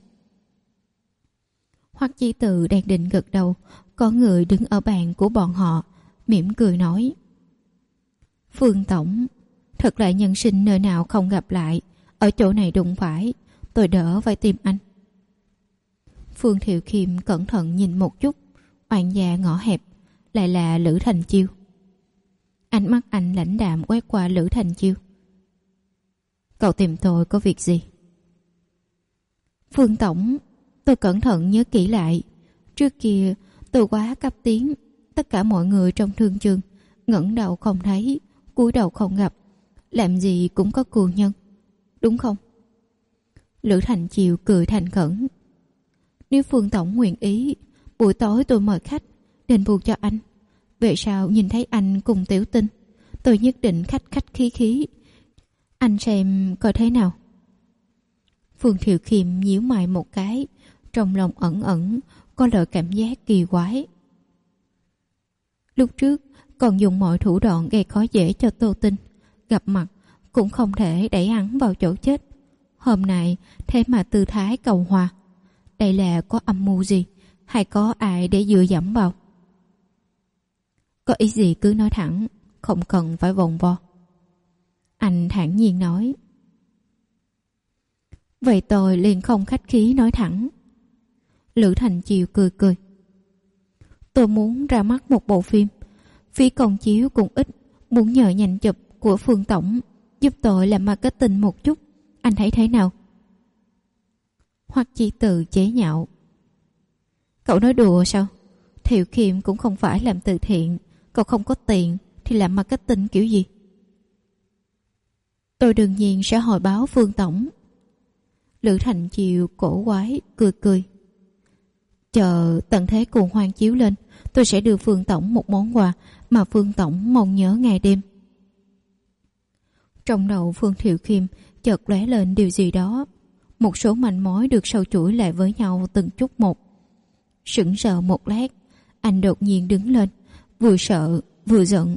Hoắc Chí Tự đang định gật đầu, có người đứng ở bàn của bọn họ mỉm cười nói. Phương tổng, thật là nhân sinh nơi nào không gặp lại, ở chỗ này đụng phải, tôi đỡ phải tìm anh. Phương Thiệu Khiêm cẩn thận nhìn một chút, oan gia ngõ hẹp, lại là Lữ Thành Chiêu. Ánh mắt anh lãnh đạm quét qua Lữ Thành Chiêu. Cậu tìm tôi có việc gì? Phương tổng, tôi cẩn thận nhớ kỹ lại. Trước kia tôi quá cấp tiến, tất cả mọi người trong thương trường ngẩng đầu không thấy, cúi đầu không gặp, làm gì cũng có cừu nhân, đúng không? Lữ Thành Chiêu cười thành khẩn. Nếu Phương tổng nguyện ý, buổi tối tôi mời khách đền bù cho anh. Về sau nhìn thấy anh cùng Tiểu Tinh, tôi nhất định khách khách khí khí. Anh xem coi thế nào. Phương Thiệu Khiêm nhíu mày một cái, trong lòng ẩn ẩn có loại cảm giác kỳ quái. Lúc trước còn dùng mọi thủ đoạn gây khó dễ cho Tô Tinh, gặp mặt cũng không thể đẩy hắn vào chỗ chết. Hôm nay thế mà tư thái cầu hòa. Đây là có âm mưu gì, hay có ai để dựa dẫm vào? Có ý gì cứ nói thẳng, không cần phải vòng vo. Anh thản nhiên nói. Vậy tôi liền không khách khí nói thẳng. Lữ Thành Chiều cười cười. Tôi muốn ra mắt một bộ phim, phí công chiếu cũng ít, muốn nhờ nhành chụp của Phương Tổng giúp tôi làm marketing một chút, anh thấy thế nào? Hoặc chỉ từ chế nhạo. Cậu nói đùa sao? Thiệu Khiêm cũng không phải làm từ thiện, cậu không có tiền thì làm marketing kiểu gì? Tôi đương nhiên sẽ hồi báo Phương Tổng. Lữ Thành Chiều cổ quái cười cười. Chờ tận thế cuồng hoang chiếu lên, tôi sẽ đưa Phương Tổng một món quà mà Phương Tổng mong nhớ ngày đêm. Trong đầu Phương Thiệu Khiêm chợt lóe lên điều gì đó. Một số manh mối được sâu chuỗi lại với nhau từng chút một. Sững sờ một lát, anh đột nhiên đứng lên, vừa sợ vừa giận.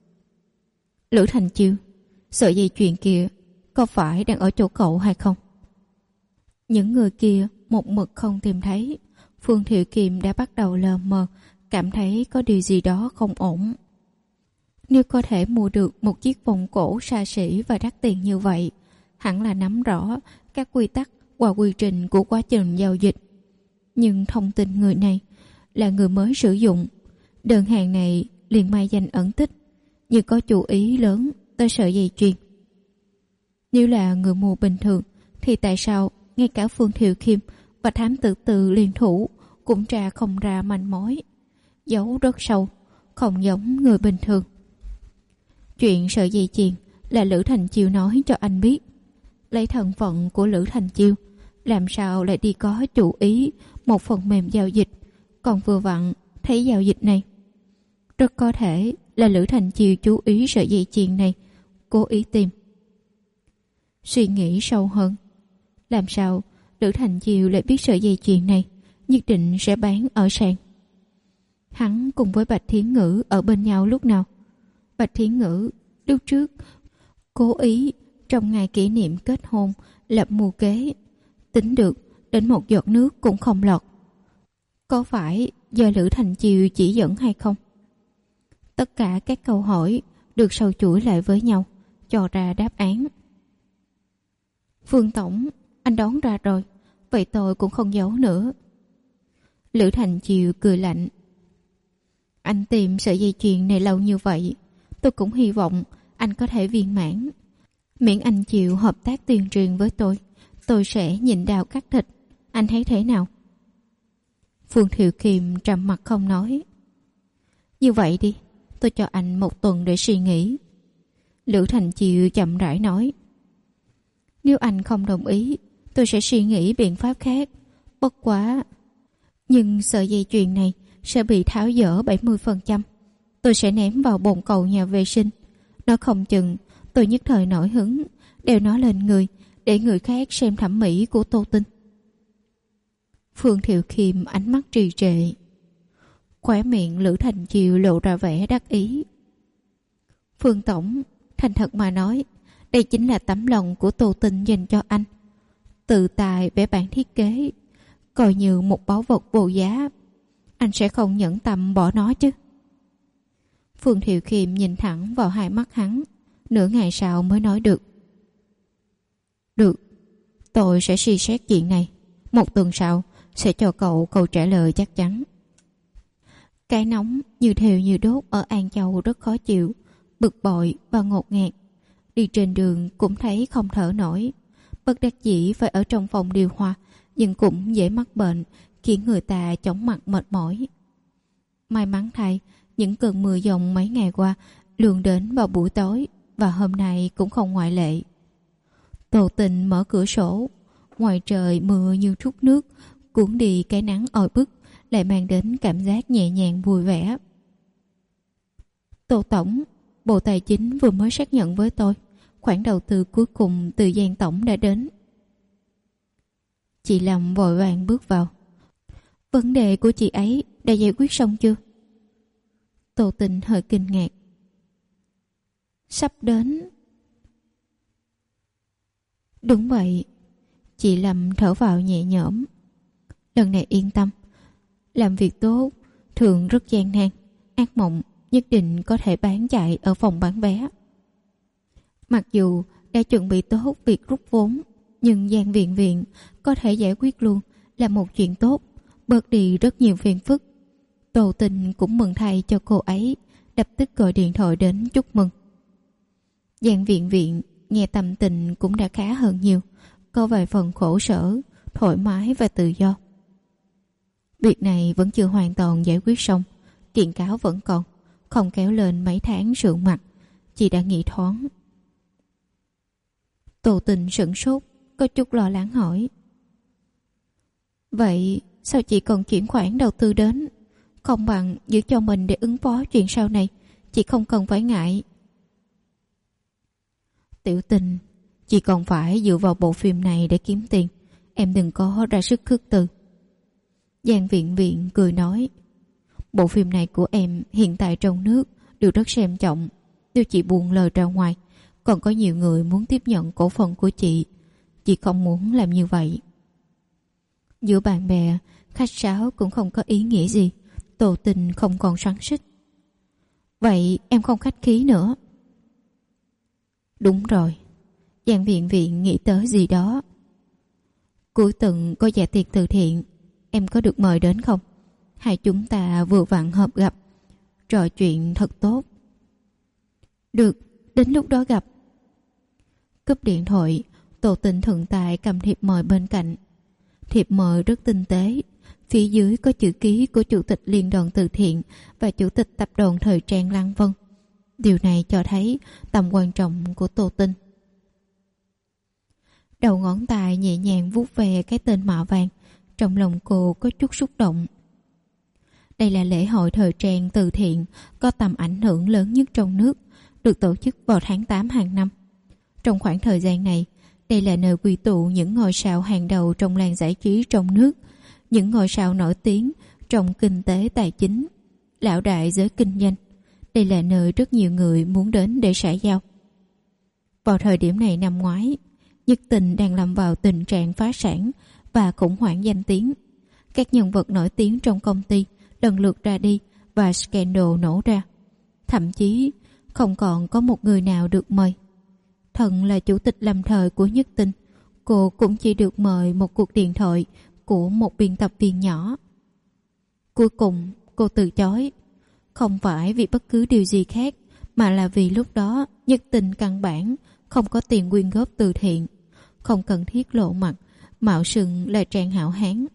Lữ Thành Chiêu, sợi dây chuyền kia có phải đang ở chỗ cậu hay không? Những người kia một mực không tìm thấy. Phương Thiệu Kiệm đã bắt đầu lờ mờ cảm thấy có điều gì đó không ổn. Nếu có thể mua được một chiếc vòng cổ xa xỉ và đắt tiền như vậy, hẳn là nắm rõ các quy tắc và quy trình của quá trình giao dịch. Nhưng thông tin người này là người mới sử dụng. Đơn hàng này liền mai danh ẩn tích, như có chú ý lớn tới sợi dây chuyền. Nếu là người mua bình thường thì tại sao ngay cả Phương Thiệu Khiêm và thám tử Từ liên thủ cũng tra không ra manh mối, giấu rất sâu, không giống người bình thường. Chuyện sợi dây chuyền là Lữ Thành Chiêu nói cho anh biết. Lấy thân phận của Lữ Thành Chiêu, làm sao lại đi có chủ ý một phần mềm giao dịch, còn vừa vặn thấy giao dịch này. Rất có thể là Lữ Thành Chiêu chú ý sợi dây chuyền này, cố ý tìm. Suy nghĩ sâu hơn, làm sao Lữ Thành Chiêu lại biết sợi dây chuyền này nhất định sẽ bán ở sàn. Hắn cùng với Bạch Thiến Ngữ ở bên nhau lúc nào? Bạch Thiến Ngữ lúc trước cố ý trong ngày kỷ niệm kết hôn lập mưu kế, tính được đến một giọt nước cũng không lọt. Có phải do Lữ Thành Chiêu chỉ dẫn hay không? Tất cả các câu hỏi được sâu chuỗi lại với nhau, cho ra đáp án. Phương Tổng, anh đoán ra rồi, vậy tôi cũng không giấu nữa. Lữ Thành Chiêu cười lạnh. Anh tìm sợi dây chuyền này lâu như vậy, tôi cũng hy vọng anh có thể viên mãn. Miễn anh chịu hợp tác tuyên truyền với tôi sẽ nhịn đau cắt thịt. Anh thấy thế nào? Phương Thiệu Kiệm trầm mặt không nói. Như vậy đi, tôi cho anh 1 tuần để suy nghĩ. Lữ Thành Chiêu chậm rãi nói. Nếu anh không đồng ý, tôi sẽ suy nghĩ biện pháp khác. Bất quá, nhưng sợi dây chuyền này sẽ bị tháo dỡ 70%. Tôi sẽ ném vào bồn cầu nhà vệ sinh. Nó không chừng tôi nhất thời nổi hứng, đeo nó lên người để người khác xem thẩm mỹ của Tô Tinh. Phương Thiệu Khiêm ánh mắt trì trệ. Khóe miệng Lữ Thành Chiêu lộ ra vẻ đắc ý. Phương Tổng, thành thật mà nói, đây chính là tấm lòng của Tô Tinh dành cho anh. Tự tài vẽ bản thiết kế, coi như một báu vật vô giá. Anh sẽ không nhẫn tâm bỏ nó chứ? Phương Thiệu Khiêm nhìn thẳng vào hai mắt hắn, nửa ngày sau mới nói được. Được, tôi sẽ suy xét chuyện này. 1 tuần sau sẽ cho cậu câu trả lời chắc chắn. Cái nóng như thèo như đốt ở An Châu rất khó chịu, bực bội và ngột ngạt. Đi trên đường cũng thấy không thở nổi, bất đắc dĩ phải ở trong phòng điều hòa, nhưng cũng dễ mắc bệnh, khiến người ta chóng mặt mệt mỏi. May mắn thay, những cơn mưa dòng mấy ngày qua luôn đến vào buổi tối, và hôm nay cũng không ngoại lệ. Tô Tình mở cửa sổ, ngoài trời mưa như trút nước, cuốn đi cái nắng oi bức, lại mang đến cảm giác nhẹ nhàng vui vẻ. Tô Tổng, Bộ Tài chính vừa mới xác nhận với tôi, khoản đầu tư cuối cùng từ Giang Tổng đã đến. Chị Lâm vội vàng bước vào. Vấn đề của chị ấy đã giải quyết xong chưa? Tô Tình hơi kinh ngạc. Sắp đến. Đúng vậy. Chị Lâm thở vào nhẹ nhõm. Lần này yên tâm. Làm việc tốt thường rất gian nan. Ác mộng nhất định có thể bán chạy ở phòng bán vé. Mặc dù đã chuẩn bị tốt việc rút vốn, nhưng Giang Viện Viện có thể giải quyết luôn là một chuyện tốt, bớt đi rất nhiều phiền phức. Tô Tình cũng mừng thay cho cô ấy, lập tức gọi điện thoại đến chúc mừng. Giang Viện Viện nghe tâm tình cũng đã khá hơn nhiều, có vài phần khổ sở, thoải mái và tự do. Việc này vẫn chưa hoàn toàn giải quyết xong, kiện cáo vẫn còn, không kéo lên mấy tháng sượng mặt, chị đã nghĩ thoáng. Tô Tình sửng sốt, có chút lo lắng hỏi. Vậy sao chị còn chuyển khoản đầu tư đến? Không bằng giữ cho mình để ứng phó chuyện sau này, chị không cần phải ngại. Tiểu Tình, chị còn phải dựa vào bộ phim này để kiếm tiền, em đừng có ra sức khước từ. Giang Viện Viện cười nói. Bộ phim này của em hiện tại trong nước đều rất xem trọng, nếu chị buông lời ra ngoài, còn có nhiều người muốn tiếp nhận cổ phần của chị không muốn làm như vậy. Giữa bạn bè, khách sáo cũng không có ý nghĩa gì. Tô Tình không còn xoắn xít. Vậy em không khách khí nữa. Đúng rồi. Giang Viện Viện nghĩ tới gì đó. Cuối tuần có dạ tiệc từ thiện, em có được mời đến không? Hai chúng ta vừa vặn hợp gặp, trò chuyện thật tốt. Được, đến lúc đó gặp. Cúp điện thoại, Tô Tình thuận tay cầm thiệp mời bên cạnh. Thiệp mời rất tinh tế, phía dưới có chữ ký của chủ tịch liên đoàn từ thiện và chủ tịch tập đoàn thời trang Lăng Vân. Điều này cho thấy tầm quan trọng của Tô Tình. Đầu ngón tay nhẹ nhàng vuốt về cái tên mạ vàng, trong lòng cô có chút xúc động. Đây là lễ hội thời trang từ thiện có tầm ảnh hưởng lớn nhất trong nước, được tổ chức vào tháng 8 hàng năm. Trong khoảng thời gian này, đây là nơi quy tụ những ngôi sao hàng đầu trong làng giải trí trong nước, những ngôi sao nổi tiếng trong kinh tế tài chính, lão đại giới kinh doanh. Đây là nơi rất nhiều người muốn đến để xã giao. Vào thời điểm này năm ngoái, Nhất Tình đang lâm vào tình trạng phá sản và khủng hoảng danh tiếng. Các nhân vật nổi tiếng trong công ty lần lượt ra đi và scandal nổ ra. Thậm chí không còn có một người nào được mời. Thần là chủ tịch lâm thời của Nhất Tình, cô cũng chỉ được mời một cuộc điện thoại của một biên tập viên nhỏ. Cuối cùng cô từ chối, không phải vì bất cứ điều gì khác, mà là vì lúc đó Nhất Tình căn bản không có tiền quyên góp từ thiện, không cần thiết lộ mặt mạo xưng là Trang hảo hán.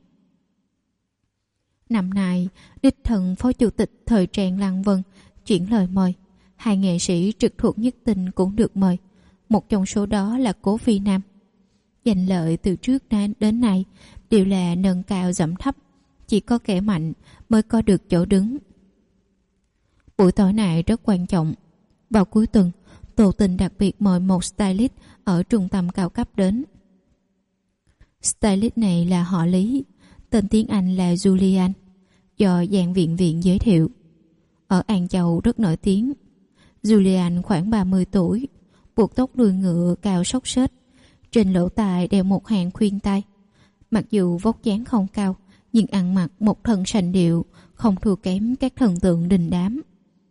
Năm nay, đích thân phó chủ tịch thời trang Lăng Vân chuyển lời mời, hai nghệ sĩ trực thuộc Nhất Tình cũng được mời. Một trong số đó là Cố Phi Nam. Giành lợi từ trước đến nay đều là nâng cao dẫm thấp, chỉ có kẻ mạnh mới có được chỗ đứng. Buổi tối này rất quan trọng. Vào cuối tuần, Tô Tình đặc biệt mời một stylist ở trung tâm cao cấp đến. Stylist này là họ Lý, tên tiếng Anh là Julian, do Giang Viện Viện giới thiệu. Ở An Châu rất nổi tiếng. Julian khoảng 30 tuổi, buộc tóc đuôi ngựa cao xốc xếch, trên lỗ tai đeo một hàng khuyên tai. Mặc dù vóc dáng không cao, nhưng ăn mặc một thân sành điệu, không thua kém các thần tượng đình đám.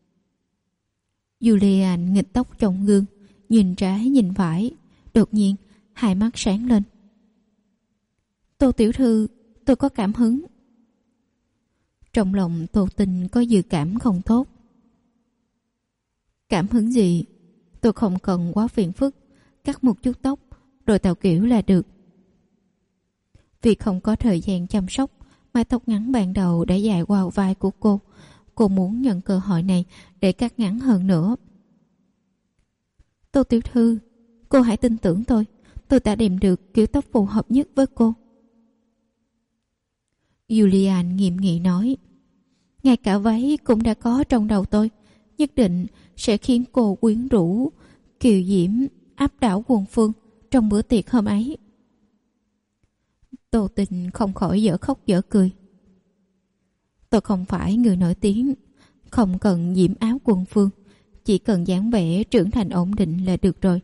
Julian nghịch tóc trong gương, nhìn trái nhìn phải, đột nhiên hai mắt sáng lên. Tô tiểu thư, tôi có cảm hứng. Trong lòng Tô Tình có dự cảm không tốt. Cảm hứng gì? Tôi không cần quá phiền phức, cắt một chút tóc rồi tạo kiểu là được. Vì không có thời gian chăm sóc, mái tóc ngắn ban đầu đã dài qua vai của cô. Cô muốn nhận cơ hội này để cắt ngắn hơn nữa. Tô tiểu thư, cô hãy tin tưởng tôi đã tìm được kiểu tóc phù hợp nhất với cô. Julian nghiêm nghị nói. Ngay cả váy cũng đã có trong đầu tôi, nhất định sẽ khiến cô quyến rũ, kiều diễm, áp đảo quần phương trong bữa tiệc hôm ấy. Tô Tình không khỏi dở khóc dở cười. Tôi không phải người nổi tiếng, không cần diễm áo quân phương, chỉ cần dáng vẻ trưởng thành ổn định là được rồi.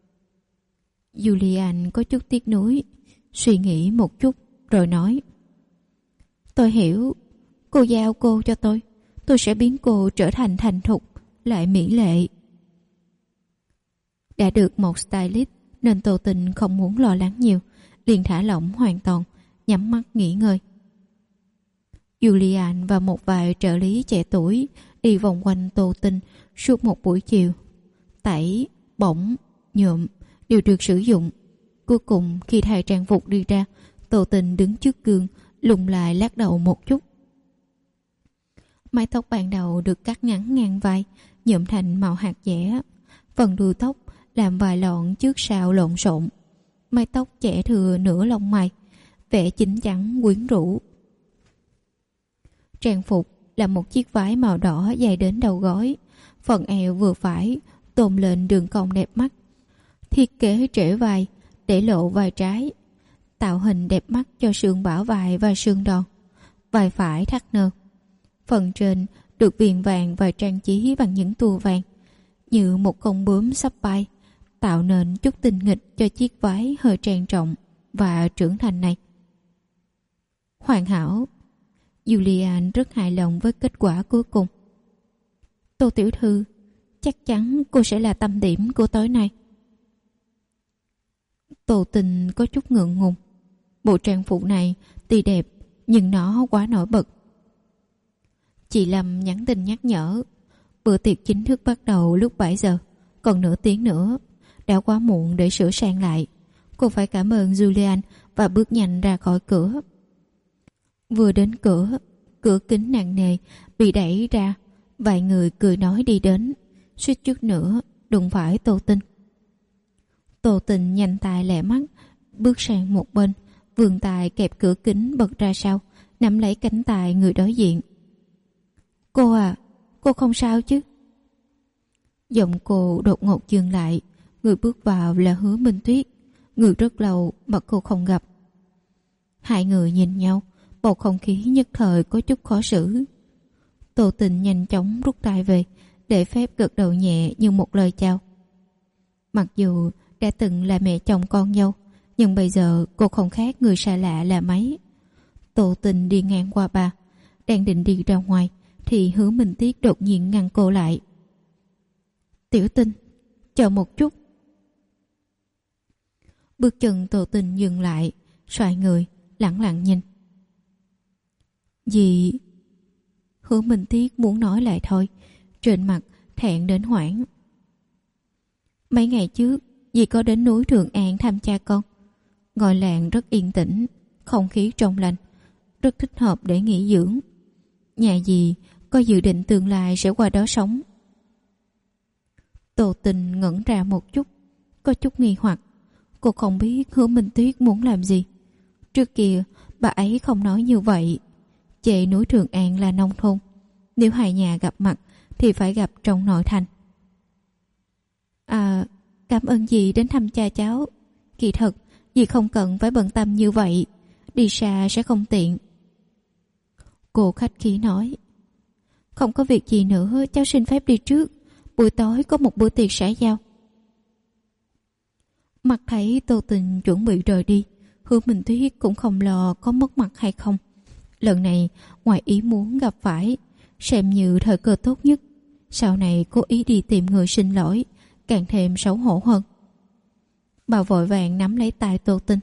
Julian có chút tiếc nuối, suy nghĩ một chút rồi nói: Tôi hiểu, cô giao cô cho tôi sẽ biến cô trở thành thành thục lại mỹ lệ. Đã được một stylist nên Tô Tình không muốn lo lắng nhiều, liền thả lỏng hoàn toàn, nhắm mắt nghỉ ngơi. Julian và một vài trợ lý trẻ tuổi đi vòng quanh Tô Tình suốt một buổi chiều. Tẩy, bỏng, nhuộm đều được sử dụng. Cuối cùng khi thay trang phục đi ra, Tô Tình đứng trước gương lùng lại lắc đầu một chút. Mái tóc ban đầu được cắt ngắn ngang vai, nhuộm thành màu hạt dẻ. Phần đuôi tóc làm vài lọn trước sau lộn xộn. Mái tóc chẻ thừa nửa lông mày, vẻ chín chắn quyến rũ. Trang phục là một chiếc váy màu đỏ dài đến đầu gối, phần eo vừa phải tôn lên đường cong đẹp mắt. Thiết kế trễ vai để lộ vai trái, tạo hình đẹp mắt cho xương bả vai và xương đòn. Vai phải thắt nơ, phần trên được viền vàng và trang trí bằng những tua vàng, như một con bướm sắp bay, tạo nên chút tinh nghịch cho chiếc váy hơi trang trọng và trưởng thành này. Hoàn hảo. Julian rất hài lòng với kết quả cuối cùng. Tô tiểu thư, chắc chắn cô sẽ là tâm điểm của tối nay. Tô Tình có chút ngượng ngùng. Bộ trang phục này tuy đẹp nhưng nó quá nổi bật. Chị Lâm nhắn tin nhắc nhở bữa tiệc chính thức bắt đầu lúc 7 giờ, còn nửa tiếng nữa. Đã quá muộn để sửa sang lại. Cô phải cảm ơn Julian và bước nhanh ra khỏi cửa. Vừa đến cửa, cửa kính nặng nề bị đẩy ra, vài người cười nói đi đến, suýt chút nữa đụng phải Tô Tình. Tô Tình nhanh tay lẹ mắt bước sang một bên, vươn tay kẹp cửa kính bật ra sau, nắm lấy cánh tay người đối diện. Cô à, cô không sao chứ? Giọng cô đột ngột dừng lại. Người bước vào là Hứa Minh Tuyết, người rất lâu mà cô không gặp. Hai người nhìn nhau, bầu không khí nhất thời có chút khó xử. Tô Tình nhanh chóng rút tay về, để phép gật đầu nhẹ như một lời chào. Mặc dù đã từng là mẹ chồng con dâu, nhưng bây giờ cô không khác người xa lạ là mấy. Tô Tình đi ngang qua bà, đang định đi ra ngoài thì Hứa Minh Tuyết đột nhiên ngăn cô lại. Tiểu Tình, chờ một chút. Bước chân Tô Tình dừng lại, xoay người, lẳng lặng nhìn. Dì... Hứa Minh Tuyết muốn nói lại thôi, trên mặt thẹn đến hoảng. Mấy ngày trước, dì có đến núi Trường An thăm cha con. Ngôi làng rất yên tĩnh, không khí trong lành, rất thích hợp để nghỉ dưỡng. Nhà dì có dự định tương lai sẽ qua đó sống. Tô Tình ngẩn ra một chút, có chút nghi hoặc. Cô không biết Hứa Minh Tuyết muốn làm gì. Trước kia bà ấy không nói như vậy. Chệ núi Trường An là nông thôn, nếu hai nhà gặp mặt thì phải gặp trong nội thành. À, cảm ơn dì đến thăm cha cháu. Kỳ thật dì không cần phải bận tâm như vậy, đi xa sẽ không tiện. Cô khách khí nói. Không có việc gì nữa, cháu xin phép đi trước. Buổi tối có một bữa tiệc xã giao. Mặt thấy Tô Tình chuẩn bị rời đi, Hứa Minh Tuyết cũng không lo có mất mặt hay không. Lần này ngoài ý muốn gặp phải, xem như thời cơ tốt nhất. Sau này cố ý đi tìm người xin lỗi, càng thêm xấu hổ hơn. Bà vội vàng nắm lấy tay Tô Tình.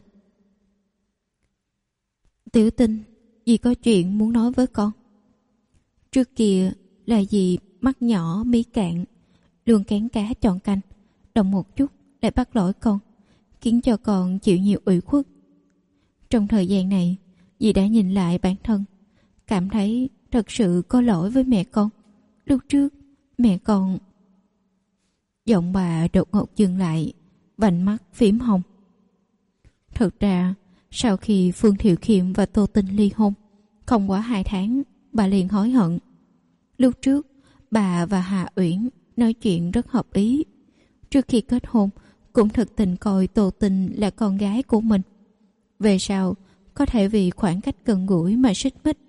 Tiểu Tình, dì có chuyện muốn nói với con. Trước kia là dì mắt nhỏ mí cạn, luôn cán cá chọn canh, động một chút lại bắt lỗi con, khiến cho con chịu nhiều ủy khuất. Trong thời gian này, dì đã nhìn lại bản thân, cảm thấy thật sự có lỗi với mẹ con. Lúc trước mẹ con... Giọng bà đột ngột dừng lại, vành mắt phím hồng. Thật ra sau khi Phương Thiệu Khiêm và Tô Tình ly hôn, không quá 2 tháng bà liền hối hận. Lúc trước bà và Hà Uyển nói chuyện rất hợp ý. Trước khi kết hôn cũng thực tình coi Tô Tình là con gái của mình. Về sau có thể vì khoảng cách gần gũi mà xích mích,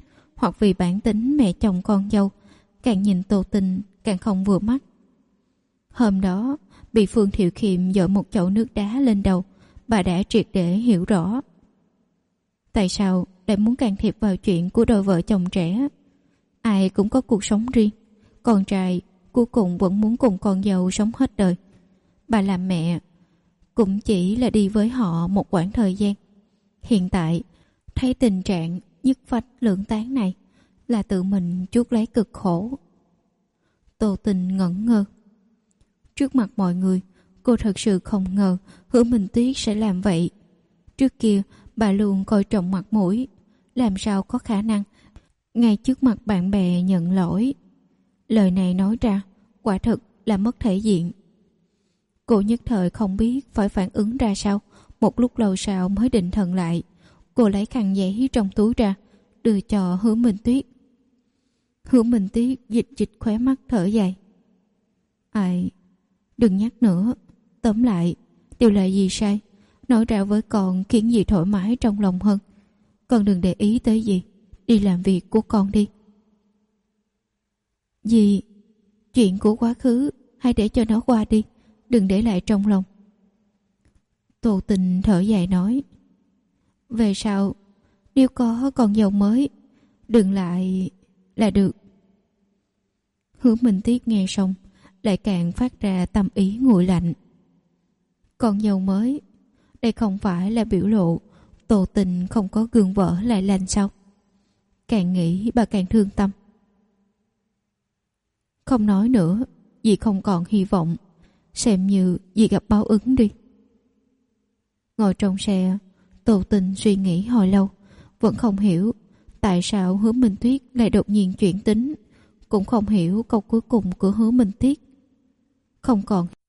hoặc vì bản tính mẹ chồng con dâu, càng nhìn Tô Tình càng không vừa mắt. Hôm đó bị Phương Thiệu Kiệm dội một chậu nước đá lên đầu, bà đã triệt để hiểu rõ tại sao lại muốn can thiệp vào chuyện của đôi vợ chồng trẻ. Ai cũng có cuộc sống riêng, con trai cuối cùng vẫn muốn cùng con dâu sống hết đời. Bà làm mẹ cũng chỉ là đi với họ một quãng thời gian. Hiện tại thấy tình trạng nhức vách lưỡng tán này là tự mình chuốc lấy cực khổ. Tô Tình ngẩn ngơ. Trước mặt mọi người, cô thật sự không ngờ Hứa Minh Tuyết sẽ làm vậy. Trước kia bà luôn coi trọng mặt mũi, làm sao có khả năng ngay trước mặt bạn bè nhận lỗi. Lời này nói ra quả thực là mất thể diện. Cô nhất thời không biết phải phản ứng ra sao. Một lúc lâu sau mới định thần lại. Cô lấy khăn giấy trong túi ra, đưa cho Hứa Minh Tuyết. Hứa Minh Tuyết dịch dịch khóe mắt thở dài. Ai, đừng nhắc nữa. Tóm lại, đều là gì sai, nói ra với con khiến gì thoải mái trong lòng hơn. Con đừng để ý tới gì, đi làm việc của con đi. Dì, chuyện của quá khứ hãy để cho nó qua đi, đừng để lại trong lòng. Tô Tình thở dài nói. Về sau, nếu có con dâu mới, đừng lại là được. Hứa Minh Tuyết nghe xong lại càng phát ra tâm ý nguội lạnh. Con dâu mới, đây không phải là biểu lộ Tô Tình không có gương vợ lại lành sao? Càng nghĩ bà càng thương tâm. Không nói nữa, dì không còn hy vọng, xem như dì gặp báo ứng đi. Ngồi trong xe, Tô Tình suy nghĩ hồi lâu, vẫn không hiểu tại sao Hứa Minh Tuyết lại đột nhiên chuyển tính, cũng không hiểu câu cuối cùng của Hứa Minh Tuyết. Không còn